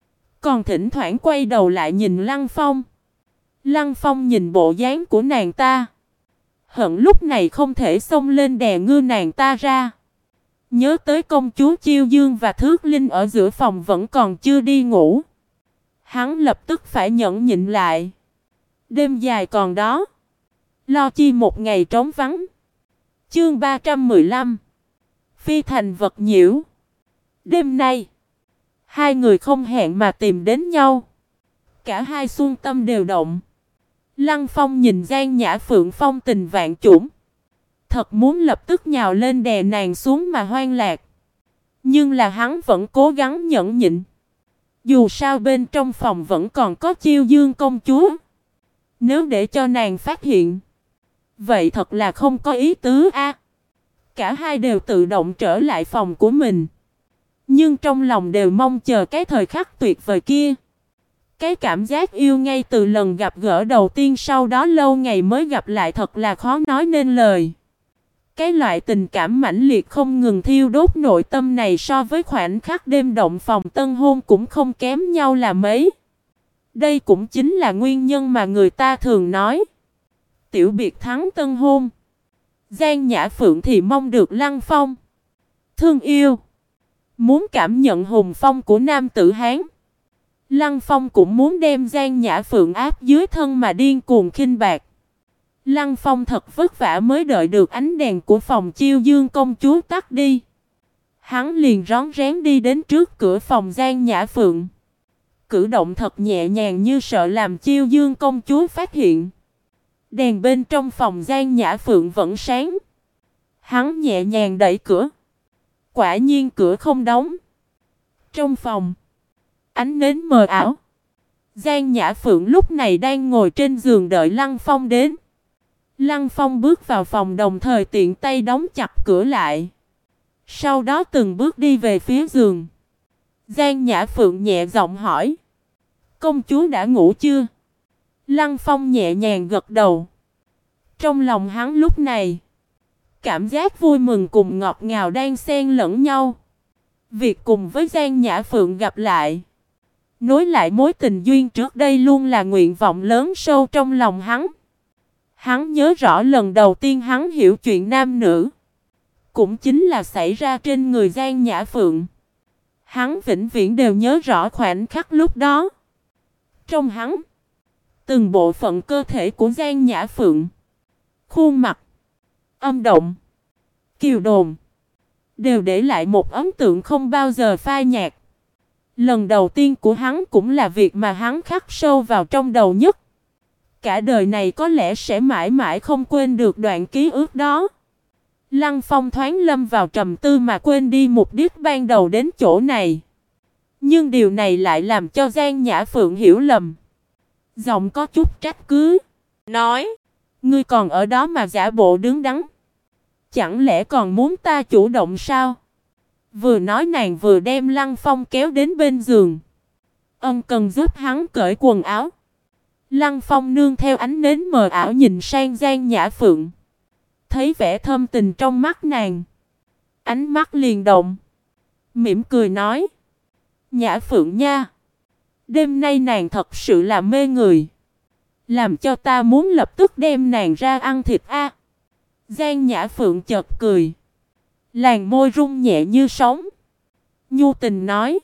A: Còn thỉnh thoảng quay đầu lại nhìn Lăng Phong. Lăng Phong nhìn bộ dáng của nàng ta. Hận lúc này không thể xông lên đè ngư nàng ta ra. Nhớ tới công chúa Chiêu Dương và Thước Linh ở giữa phòng vẫn còn chưa đi ngủ. Hắn lập tức phải nhẫn nhịn lại. Đêm dài còn đó. Lo chi một ngày trống vắng. Chương 315 Phi thành vật nhiễu. Đêm nay hai người không hẹn mà tìm đến nhau. Cả hai xuân tâm đều động. Lăng Phong nhìn Giang Nhã Phượng phong tình vạn chủng. Thật muốn lập tức nhào lên đè nàng xuống mà hoang lạc. Nhưng là hắn vẫn cố gắng nhẫn nhịn. Dù sao bên trong phòng vẫn còn có Chiêu Dương công chúa. Nếu để cho nàng phát hiện, vậy thật là không có ý tứ a. Cả hai đều tự động trở lại phòng của mình. Nhưng trong lòng đều mong chờ cái thời khắc tuyệt vời kia. Cái cảm giác yêu ngay từ lần gặp gỡ đầu tiên, sau đó lâu ngày mới gặp lại thật là khó nói nên lời. Cái loại tình cảm mãnh liệt không ngừng thiêu đốt nội tâm này so với khoảnh khắc đêm động phòng tân hôn cũng không kém nhau là mấy. Đây cũng chính là nguyên nhân mà người ta thường nói tiểu biệt thắng tân hôn. Giang Nhã Phượng thì mong được Lăng Phong thương yêu, muốn cảm nhận hùng phong của nam tử Hán. Lăng Phong cũng muốn đem Giang Nhã Phượng áp dưới thân mà điên cuồng khinh bạc. Lăng Phong thật vất vả mới đợi được ánh đèn của phòng Chiêu Dương công chúa tắt đi. Hắn liền rón rén đi đến trước cửa phòng Giang Nhã Phượng. Cử động thật nhẹ nhàng như sợ làm Chiêu Dương công chúa phát hiện. Đèn bên trong phòng Giang Nhã Phượng vẫn sáng. Hắn nhẹ nhàng đẩy cửa. Quả nhiên cửa không đóng. Trong phòng, ánh nến mờ ảo. Giang Nhã Phượng lúc này đang ngồi trên giường đợi Lăng Phong đến. Lăng Phong bước vào phòng đồng thời tiện tay đóng chặt cửa lại. Sau đó từng bước đi về phía giường. Giang Nhã Phượng nhẹ giọng hỏi. Công chúa đã ngủ chưa? Lăng Phong nhẹ nhàng gật đầu. Trong lòng hắn lúc này, cảm giác vui mừng cùng ngọt ngào đang xen lẫn nhau. Việc cùng với Giang Nhã Phượng gặp lại, nối lại mối tình duyên trước đây luôn là nguyện vọng lớn sâu trong lòng hắn. Hắn nhớ rõ lần đầu tiên hắn hiểu chuyện nam nữ, cũng chính là xảy ra trên người Giang Nhã Phượng. Hắn vĩnh viễn đều nhớ rõ khoảnh khắc lúc đó. Trong hắn, từng bộ phận cơ thể của Giang Nhã Phượng, khuôn mặt, âm động, kiều đồn, đều để lại một ấn tượng không bao giờ phai nhạt. Lần đầu tiên của hắn cũng là việc mà hắn khắc sâu vào trong đầu nhất. Cả đời này có lẽ sẽ mãi mãi không quên được đoạn ký ức đó. Lăng Phong thoáng lâm vào trầm tư mà quên đi mục đích ban đầu đến chỗ này. Nhưng điều này lại làm cho Giang Nhã Phượng hiểu lầm. Giọng có chút trách cứ. Nói, ngươi còn ở đó mà giả bộ đứng đắn. Chẳng lẽ còn muốn ta chủ động sao? Vừa nói nàng vừa đem Lăng Phong kéo đến bên giường. Ân cần giúp hắn cởi quần áo. Lăng Phong nương theo ánh nến mờ ảo nhìn sang Giang Nhã Phượng. Thấy vẻ thâm tình trong mắt nàng, ánh mắt liền động. Mỉm cười nói. Nhã Phượng nha, đêm nay nàng thật sự là mê người, làm cho ta muốn lập tức đem nàng ra ăn thịt a. Giang Nhã Phượng chợt cười. Làn môi rung nhẹ như sóng. Nhu tình nói.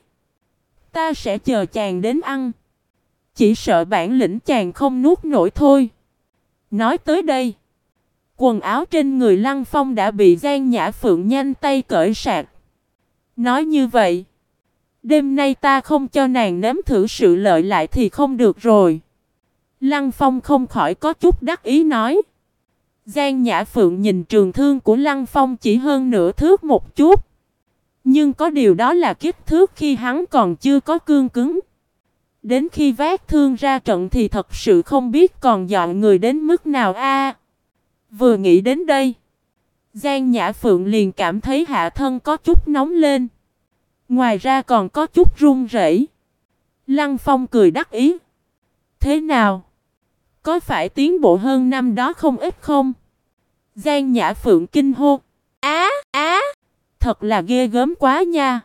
A: Ta sẽ chờ chàng đến ăn. Chỉ sợ bản lĩnh chàng không nuốt nổi thôi. Nói tới đây, quần áo trên người Lăng Phong đã bị Giang Nhã Phượng nhanh tay cởi sạch. Nói như vậy, đêm nay ta không cho nàng nếm thử sự lợi lại thì không được rồi. Lăng Phong không khỏi có chút đắc ý nói. Giang Nhã Phượng nhìn trường thương của Lăng Phong chỉ hơn nửa thước một chút. Nhưng có điều đó là kích thước khi hắn còn chưa có cương cứng. Đến khi vác thương ra trận thì thật sự không biết còn dọn người đến mức nào a. Vừa nghĩ đến đây, Giang Nhã Phượng liền cảm thấy hạ thân có chút nóng lên. Ngoài ra còn có chút run rẩy. Lăng Phong cười đắc ý. Thế nào? Có phải tiến bộ hơn năm đó không ít không? Giang Nhã Phượng kinh hô. Á, á, thật là ghê gớm quá nha.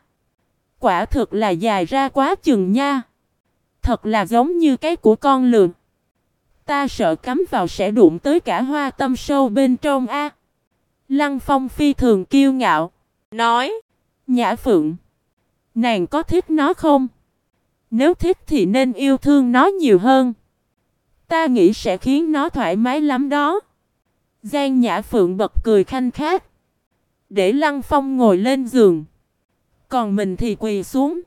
A: Quả thực là dài ra quá chừng nha. Thật là giống như cái của con lừa. Ta sợ cắm vào sẽ đụng tới cả hoa tâm sâu bên trong a. Lăng Phong phi thường kiêu ngạo. Nói. Nhã Phượng. Nàng có thích nó không? Nếu thích thì nên yêu thương nó nhiều hơn. Ta nghĩ sẽ khiến nó thoải mái lắm đó. Giang Nhã Phượng bật cười khanh khách. Để Lăng Phong ngồi lên giường. Còn mình thì quỳ xuống.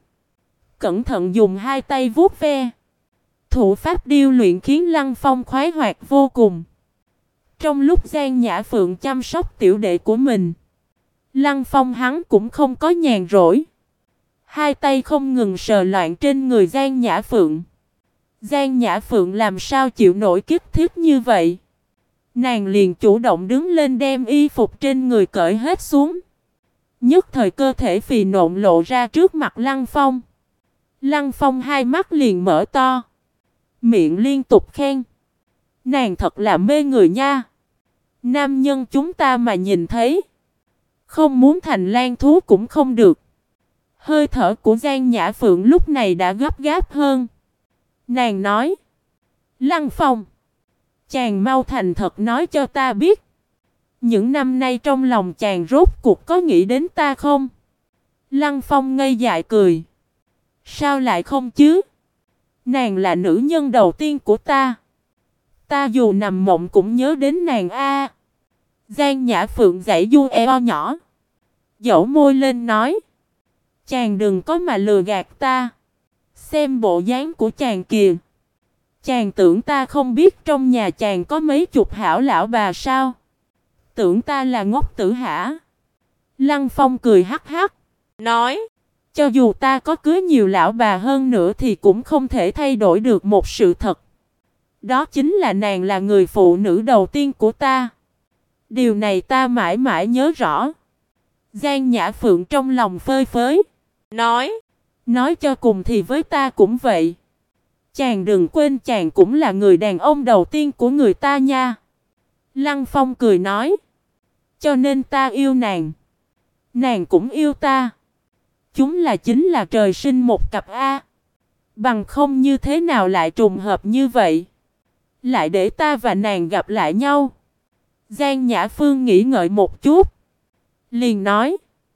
A: Cẩn thận dùng hai tay vuốt ve. Thủ pháp điêu luyện khiến Lăng Phong khoái hoạt vô cùng. Trong lúc Giang Nhã Phượng chăm sóc tiểu đệ của mình, Lăng Phong hắn cũng không có nhàn rỗi. Hai tay không ngừng sờ loạn trên người Giang Nhã Phượng. Giang Nhã Phượng làm sao chịu nổi kích thích như vậy? Nàng liền chủ động đứng lên đem y phục trên người cởi hết xuống. Nhất thời cơ thể phì nộn lộ ra trước mặt Lăng Phong. Lăng Phong hai mắt liền mở to. Miệng liên tục khen. Nàng thật là mê người nha. Nam nhân chúng ta mà nhìn thấy. Không muốn thành lang thú cũng không được. Hơi thở của Giang Nhã Phượng lúc này đã gấp gáp hơn. Nàng nói. Lăng Phong. Chàng mau thành thật nói cho ta biết. Những năm nay trong lòng chàng rốt cuộc có nghĩ đến ta không? Lăng Phong ngây dại cười. Sao lại không chứ? Nàng là nữ nhân đầu tiên của ta. Ta dù nằm mộng cũng nhớ đến nàng a. Giang Nhã Phượng giãy giụa eo nhỏ. Dẫu môi lên nói. Chàng đừng có mà lừa gạt ta. Xem bộ dáng của chàng kìa. Chàng tưởng ta không biết trong nhà chàng có mấy chục hảo lão bà sao? Tưởng ta là ngốc tử hả? Lăng Phong cười hắc hắc. Nói. Cho dù ta có cưới nhiều lão bà hơn nữa thì cũng không thể thay đổi được một sự thật. Đó chính là nàng là người phụ nữ đầu tiên của ta. Điều này ta mãi mãi nhớ rõ. Giang Nhã Phượng trong lòng phơi phới. Nói cho cùng thì với ta cũng vậy. Chàng đừng quên chàng cũng là người đàn ông đầu tiên của người ta nha. Lăng Phong cười nói. Cho nên ta yêu nàng. Nàng cũng yêu ta. Chúng là chính là trời sinh một cặp A. Bằng không như thế nào lại trùng hợp như vậy. Lại để ta và nàng gặp lại nhau. Giang Nhã Phương nghĩ ngợi một chút. Liền nói.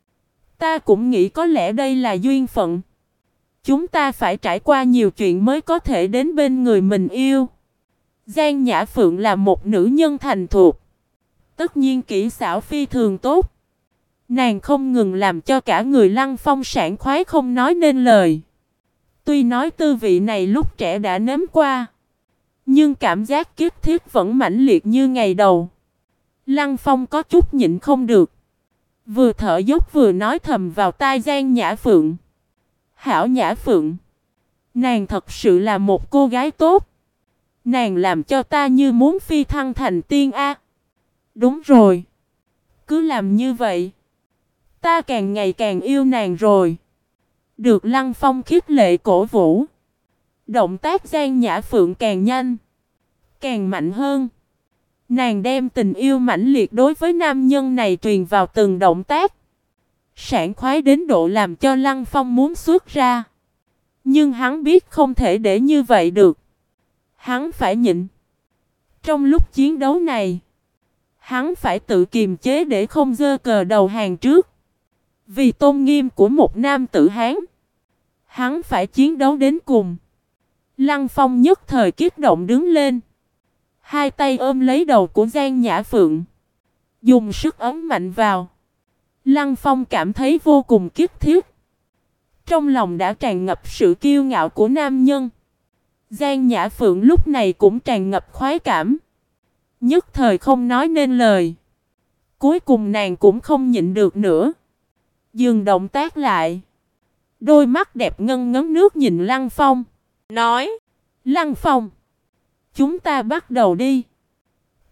A: Ta cũng nghĩ có lẽ đây là duyên phận. Chúng ta phải trải qua nhiều chuyện mới có thể đến bên người mình yêu. Giang Nhã Phượng là một nữ nhân thành thục. Tất nhiên kỹ xảo phi thường tốt. Nàng không ngừng làm cho cả người Lăng Phong sảng khoái không nói nên lời. Tuy nói tư vị này lúc trẻ đã nếm qua. Nhưng cảm giác kích thiết vẫn mãnh liệt như ngày đầu. Lăng Phong có chút nhịn không được. Vừa thở dốc vừa nói thầm vào tai Giang Nhã Phượng. Hảo Nhã Phượng. Nàng thật sự là một cô gái tốt. Nàng làm cho ta như muốn phi thăng thành tiên A. Đúng rồi. Cứ làm như vậy. Ta càng ngày càng yêu nàng rồi. Được Lăng Phong khích lệ cổ vũ. Động tác Giang Nhã Phượng càng nhanh. Càng mạnh hơn. Nàng đem tình yêu mãnh liệt đối với nam nhân này truyền vào từng động tác. Sảng khoái đến độ làm cho Lăng Phong muốn xuất ra. Nhưng hắn biết không thể để như vậy được. Hắn phải nhịn. Trong lúc chiến đấu này, hắn phải tự kiềm chế để không giơ cờ đầu hàng trước. Vì tôn nghiêm của một nam tử Hán, hắn phải chiến đấu đến cùng. Lăng Phong nhất thời kích động đứng lên. Hai tay ôm lấy đầu của Giang Nhã Phượng. Dùng sức ấn mạnh vào. Lăng Phong cảm thấy vô cùng kích thiết. Trong lòng đã tràn ngập sự kiêu ngạo của nam nhân. Giang Nhã Phượng lúc này cũng tràn ngập khoái cảm. Nhất thời không nói nên lời. Cuối cùng nàng cũng không nhịn được nữa. Dừng động tác lại. Đôi mắt đẹp ngân ngấn nước nhìn Lăng Phong. Nói. Lăng Phong. Chúng ta bắt đầu đi.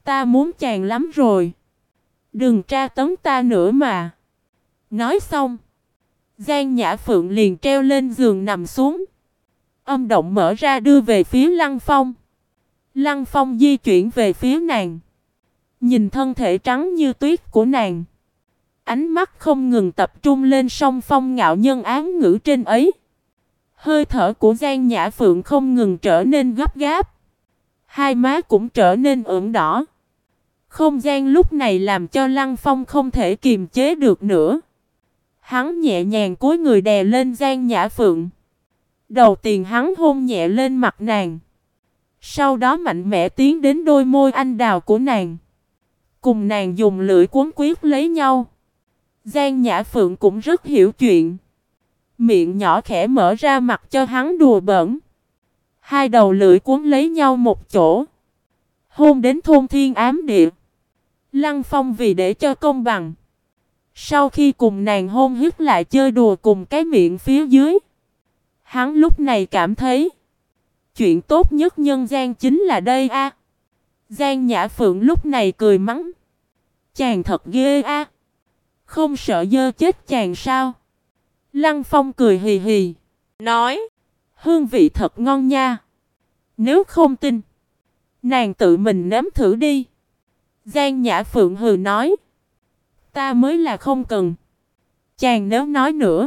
A: Ta muốn chàng lắm rồi. Đừng tra tấn ta nữa mà. Nói xong, Giang Nhã Phượng liền treo lên giường nằm xuống. Âm động mở ra đưa về phía Lăng Phong. Lăng Phong di chuyển về phía nàng. Nhìn thân thể trắng như tuyết của nàng. Ánh mắt không ngừng tập trung lên song phong ngạo nhân án ngữ trên ấy. Hơi thở của Giang Nhã Phượng không ngừng trở nên gấp gáp. Hai má cũng trở nên ửng đỏ. Không gian lúc này làm cho Lăng Phong không thể kiềm chế được nữa. Hắn nhẹ nhàng cúi người đè lên Giang Nhã Phượng. Đầu tiên hắn hôn nhẹ lên mặt nàng. Sau đó mạnh mẽ tiến đến đôi môi anh đào của nàng. Cùng nàng dùng lưỡi cuốn quyết lấy nhau. Giang Nhã Phượng cũng rất hiểu chuyện. Miệng nhỏ khẽ mở ra mặt cho hắn đùa bỡn. Hai đầu lưỡi cuốn lấy nhau một chỗ. Hôn đến thôn thiên ám địa. Lăng Phong vì để cho công bằng. Sau khi cùng nàng hôn hít lại chơi đùa cùng cái miệng phía dưới. Hắn lúc này cảm thấy. Chuyện tốt nhất nhân gian chính là đây a. Giang Nhã Phượng lúc này cười mắng. Chàng thật ghê a. Không sợ dơ chết chàng sao? Lăng Phong cười hì hì. Nói. Hương vị thật ngon nha. Nếu không tin. Nàng tự mình nếm thử đi. Giang Nhã Phượng hừ nói. Ta mới là không cần. Chàng nếu nói nữa.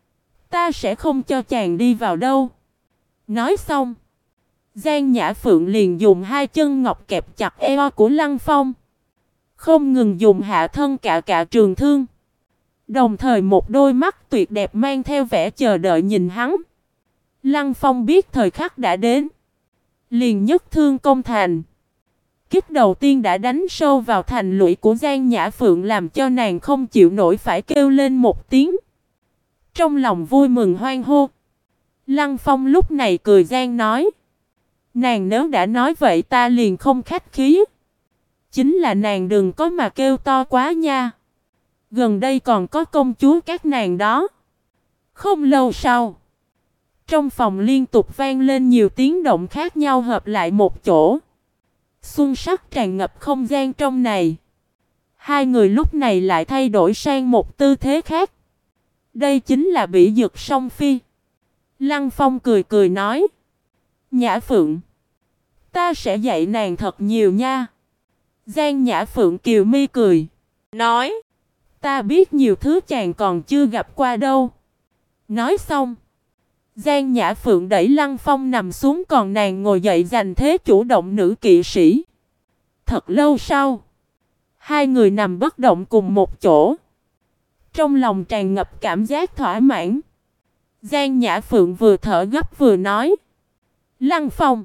A: Ta sẽ không cho chàng đi vào đâu. Nói xong. Giang Nhã Phượng liền dùng hai chân ngọc kẹp chặt eo của Lăng Phong. Không ngừng dùng hạ thân cả trường thương. Đồng thời một đôi mắt tuyệt đẹp mang theo vẻ chờ đợi nhìn hắn. Lăng Phong biết thời khắc đã đến. Liền nhất thương công thành. Kích đầu tiên đã đánh sâu vào thành lũy của Giang Nhã Phượng làm cho nàng không chịu nổi phải kêu lên một tiếng. Trong lòng vui mừng hoan hô. Lăng Phong lúc này cười gian nói. Nàng nếu đã nói vậy ta liền không khách khí. Chính là nàng đừng có mà kêu to quá nha. Gần đây còn có công chúa các nàng đó. Không lâu sau. Trong phòng liên tục vang lên nhiều tiếng động khác nhau hợp lại một chỗ. Xuân sắc tràn ngập không gian trong này. Hai người lúc này lại thay đổi sang một tư thế khác. Đây chính là Bỉ Dực Song Phi. Lăng Phong cười cười nói. Nhã Phượng. Ta sẽ dạy nàng thật nhiều nha. Giang Nhã Phượng kiều mi cười. Nói. Ta biết nhiều thứ chàng còn chưa gặp qua đâu. Nói xong. Giang Nhã Phượng đẩy Lăng Phong nằm xuống còn nàng ngồi dậy giành thế chủ động nữ kỵ sĩ. Thật lâu sau. Hai người nằm bất động cùng một chỗ. Trong lòng tràn ngập cảm giác thỏa mãn. Giang Nhã Phượng vừa thở gấp vừa nói. Lăng Phong.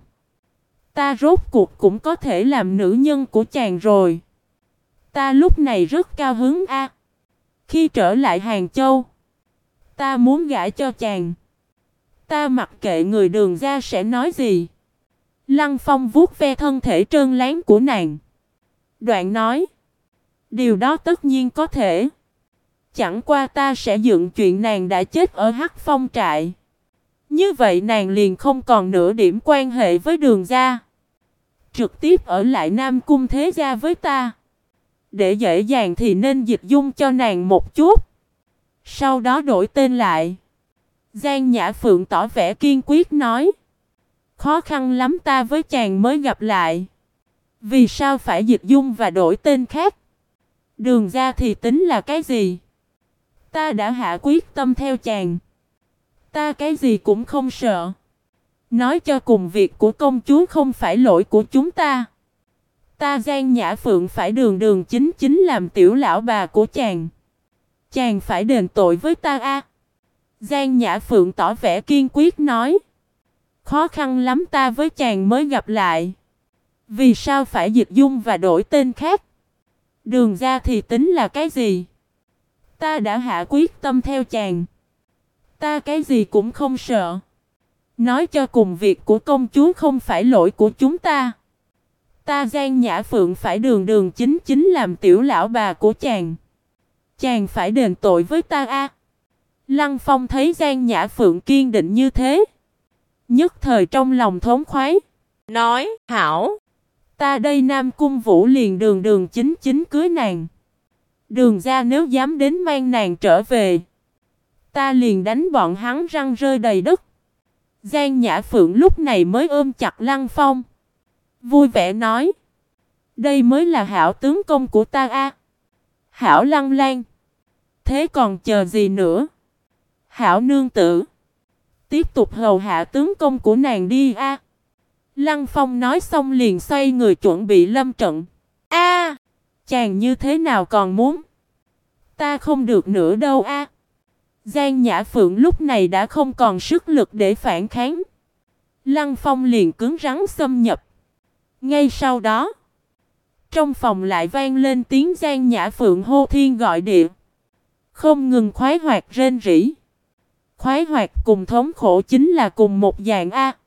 A: Ta rốt cuộc cũng có thể làm nữ nhân của chàng rồi. Ta lúc này rất cao hứng a. Khi trở lại Hàng Châu. Ta muốn gả cho chàng. Ta mặc kệ người Đường gia sẽ nói gì. Lăng Phong vuốt ve thân thể trơn láng của nàng. Đoạn nói. Điều đó tất nhiên có thể. Chẳng qua ta sẽ dựng chuyện nàng đã chết ở Hắc Phong trại. Như vậy nàng liền không còn nửa điểm quan hệ với Đường gia. Trực tiếp ở lại Nam Cung Thế Gia với ta. Để dễ dàng thì nên dịch dung cho nàng một chút. Sau đó đổi tên lại. Giang Nhã Phượng tỏ vẻ kiên quyết nói. Khó khăn lắm ta với chàng mới gặp lại. Vì sao phải dịch dung và đổi tên khác? Đường gia thì tính là cái gì? Ta đã hạ quyết tâm theo chàng. Ta cái gì cũng không sợ. Nói cho cùng việc của công chúa không phải lỗi của chúng ta. Ta Giang Nhã Phượng phải đường đường chính chính làm tiểu lão bà của chàng. Chàng phải đền tội với ta a. Giang Nhã Phượng tỏ vẻ kiên quyết nói. Khó khăn lắm ta với chàng mới gặp lại. Vì sao phải dịch dung và đổi tên khác? Đường gia thì tính là cái gì? Ta đã hạ quyết tâm theo chàng. Ta cái gì cũng không sợ. Nói cho cùng việc của công chúa không phải lỗi của chúng ta. Ta Giang Nhã Phượng phải đường đường chính chính làm tiểu lão bà của chàng. Chàng phải đền tội với ta a. Lăng Phong thấy Giang Nhã Phượng kiên định như thế. Nhất thời trong lòng thống khoái. Nói, hảo. Ta đây Nam Cung Vũ liền đường đường chính chính cưới nàng. Đường ra nếu dám đến mang nàng trở về, ta liền đánh bọn hắn răng rơi đầy đất. Giang Nhã Phượng lúc này mới ôm chặt Lăng Phong, vui vẻ nói: đây mới là hảo tướng công của ta a. Hảo Lăng Lan, thế còn chờ gì nữa? Hảo nương tử, tiếp tục hầu hạ tướng công của nàng đi a. Lăng Phong nói xong liền xoay người chuẩn bị lâm trận. A, chàng như thế nào còn muốn? Ta không được nữa đâu a. Giang Nhã Phượng lúc này đã không còn sức lực để phản kháng. Lăng Phong liền cứng rắn xâm nhập. Ngay sau đó, trong phòng lại vang lên tiếng Giang Nhã Phượng hô thiên gọi địa, không ngừng khoái hoạt rên rỉ. Khoái hoạt cùng thống khổ chính là cùng một dạng a.